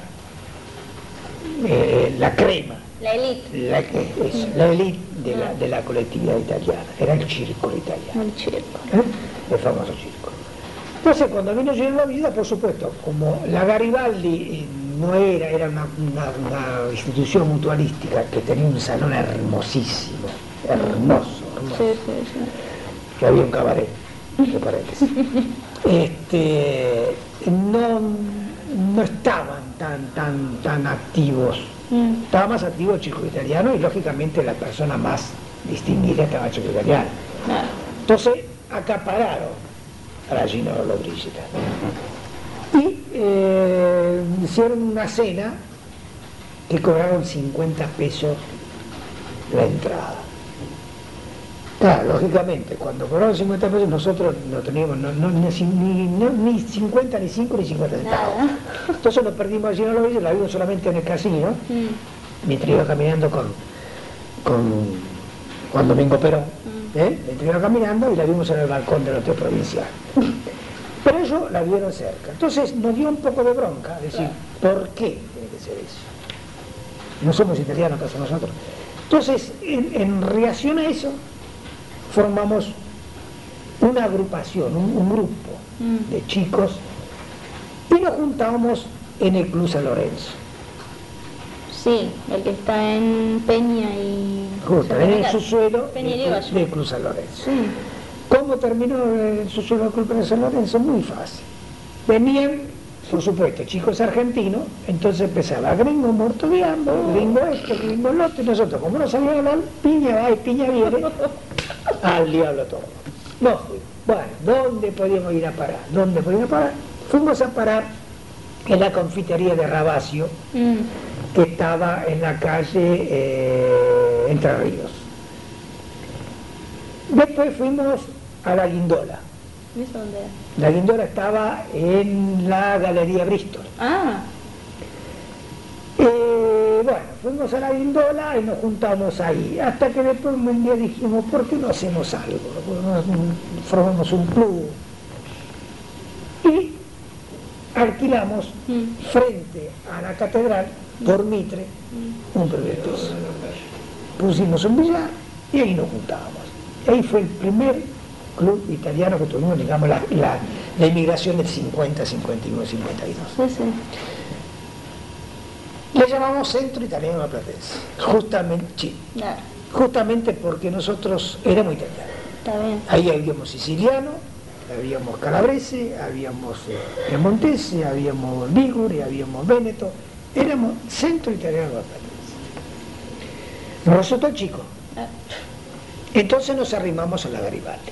eh, la crema, la élite, la, es, la élite de la, de la colectividad italiana, era el círculo italiano, el, círculo. ¿Eh? El famoso círculo. Entonces cuando vino Gino Lollobrigida, por supuesto, como la Garibaldi no era, era una, una, una institución mutualística que tenía un salón hermosísimo, hermoso, hermoso, sí, sí, sí. que había un cabaret, entre paréntesis, este, no... no estaban tan tan tan activos. Mm. Estaba más activo el Círculo Italiano y lógicamente la persona más distinguida estaba el Círculo Italiano. Ah. Entonces acapararon a la Gino Lollobrigida y eh, hicieron una cena que cobraron cincuenta pesos la entrada. Claro, lógicamente, cuando cobraron cincuenta pesos nosotros no teníamos no, no, ni, ni, no, ni cincuenta, ni cinco, ni cincuenta centavos. Nada. Entonces nos perdimos allí en la Lollobrigida, la vimos solamente en el casino, mm. mientras iba caminando con, con Juan Domingo Perón, mm. ¿eh? mientras iba caminando y la vimos en el balcón del hotel provincial. Pero ellos la vieron cerca. Entonces nos dio un poco de bronca, decir, ¿por qué tiene que ser eso? No somos italianos, ¿acaso nosotros? Entonces, en, en reacción a eso, formamos una agrupación, un, un grupo mm. de chicos y nos juntábamos en el Club San Lorenzo. Sí, el que está en Peña y... Justo, en el subsuelo del Club San Lorenzo. Sí. ¿Cómo terminó el subsuelo del Club San Lorenzo? Muy fácil. Venían por supuesto, chicos argentinos, entonces empezaba gringo muerto de hambre, gringo esto, gringo lo otro, y nosotros, como no sabíamos hablar, piña va y piña viene, al diablo todo. No fuimos. Bueno, ¿dónde podíamos ir a parar? ¿Dónde podíamos parar? Fuimos a parar en la confitería de Rabacio, mm. que estaba en la calle eh, Entre Ríos. Después fuimos a la Guindola. ¿Eso dónde era? La Guindola estaba en la Galería Bristol. Ah. Eh, bueno, fuimos a la Guindola y nos juntamos ahí, hasta que después un día dijimos, ¿por qué no hacemos algo? Formamos un club. Y alquilamos mm. frente a la catedral, por Mitre, mm. un primer piso. Pusimos un billar y ahí nos juntábamos. Y ahí fue el primer club italiano que tuvimos, digamos, la, la, la inmigración del cincuenta, cincuenta y uno, cincuenta y dos. Sí, sí. Le llamamos Centro Italiano Platense, justamente, sí, claro. justamente porque nosotros éramos italianos. Está bien. Ahí habíamos siciliano, habíamos calabrese, habíamos eh, piemontese, habíamos ligure, habíamos veneto, éramos Centro Italiano Platense. Nos resultó chico. Ah. Entonces nos arrimamos a la Garibaldi.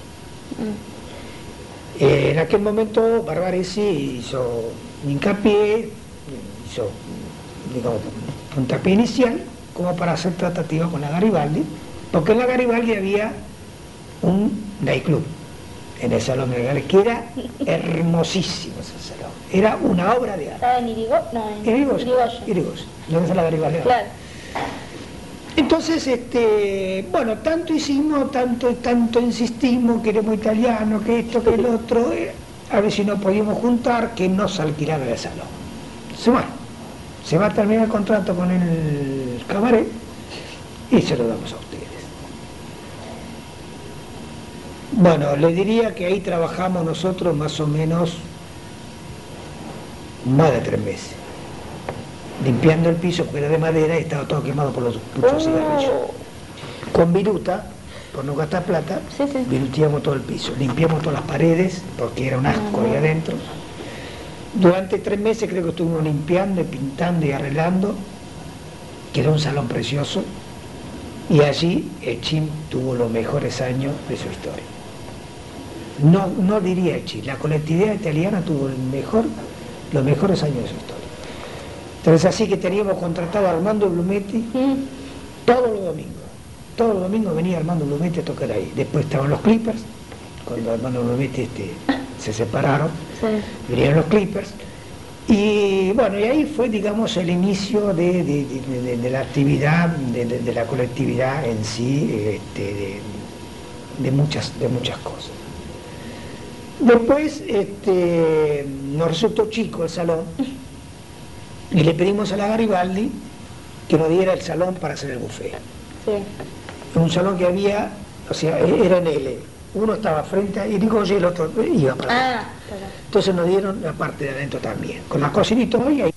Mm. Eh, en aquel momento Barbaresi hizo hincapié, hizo, digamos, puntapié inicial como para hacer tratativa con la Garibaldi, porque en la Garibaldi había un nightclub en el Salón de Garibaldi, que era hermosísimo ese salón, era una obra de arte. ¿Estaba en Irigo? No, en Irigoyen. Irigoyen, ¿dónde está la Garibaldi? Claro. Entonces, este, bueno, tanto hicimos, tanto, tanto insistimos, que éramos italianos, que esto, que el otro, eh, a ver si nos podíamos juntar, que nos alquilaran el salón. Se va, se va a terminar el contrato con el cabaret y se lo damos a ustedes. Bueno, les diría que ahí trabajamos nosotros más o menos más de tres meses. Limpiando el piso porque era de madera y estaba todo quemado por los puchos cigarrillos. Con viruta, por no gastar plata, sí, sí. viruteamos todo el piso, limpiamos todas las paredes porque era un asco ahí adentro. Durante tres meses creo que estuvimos limpiando y pintando y arreglando, quedó un salón precioso y allí el Chim tuvo los mejores años de su historia. No, no diría el Chim, la colectividad italiana tuvo el mejor, los mejores años de su historia. Entonces así que teníamos contratado a Armando Blumetti mm. todos los domingos. Todos los domingos venía Armando Blumetti a tocar ahí. Después estaban los Clippers, cuando Armando Blumetti este, se separaron, sí. vinieron los Clippers. Y bueno, y ahí fue, digamos, el inicio de, de, de, de, de la actividad, de, de, de la colectividad en sí, este, de, de, muchas, de muchas cosas. Después este, nos resultó chico el salón. Y le pedimos a la Garibaldi que nos diera el salón para hacer el buffet. Sí. Un salón que había, o sea, era en L. Uno estaba frente a Irigoyen y el otro iba para allá. Ah, claro. Entonces nos dieron la parte de adentro también, con la cocinita y ahí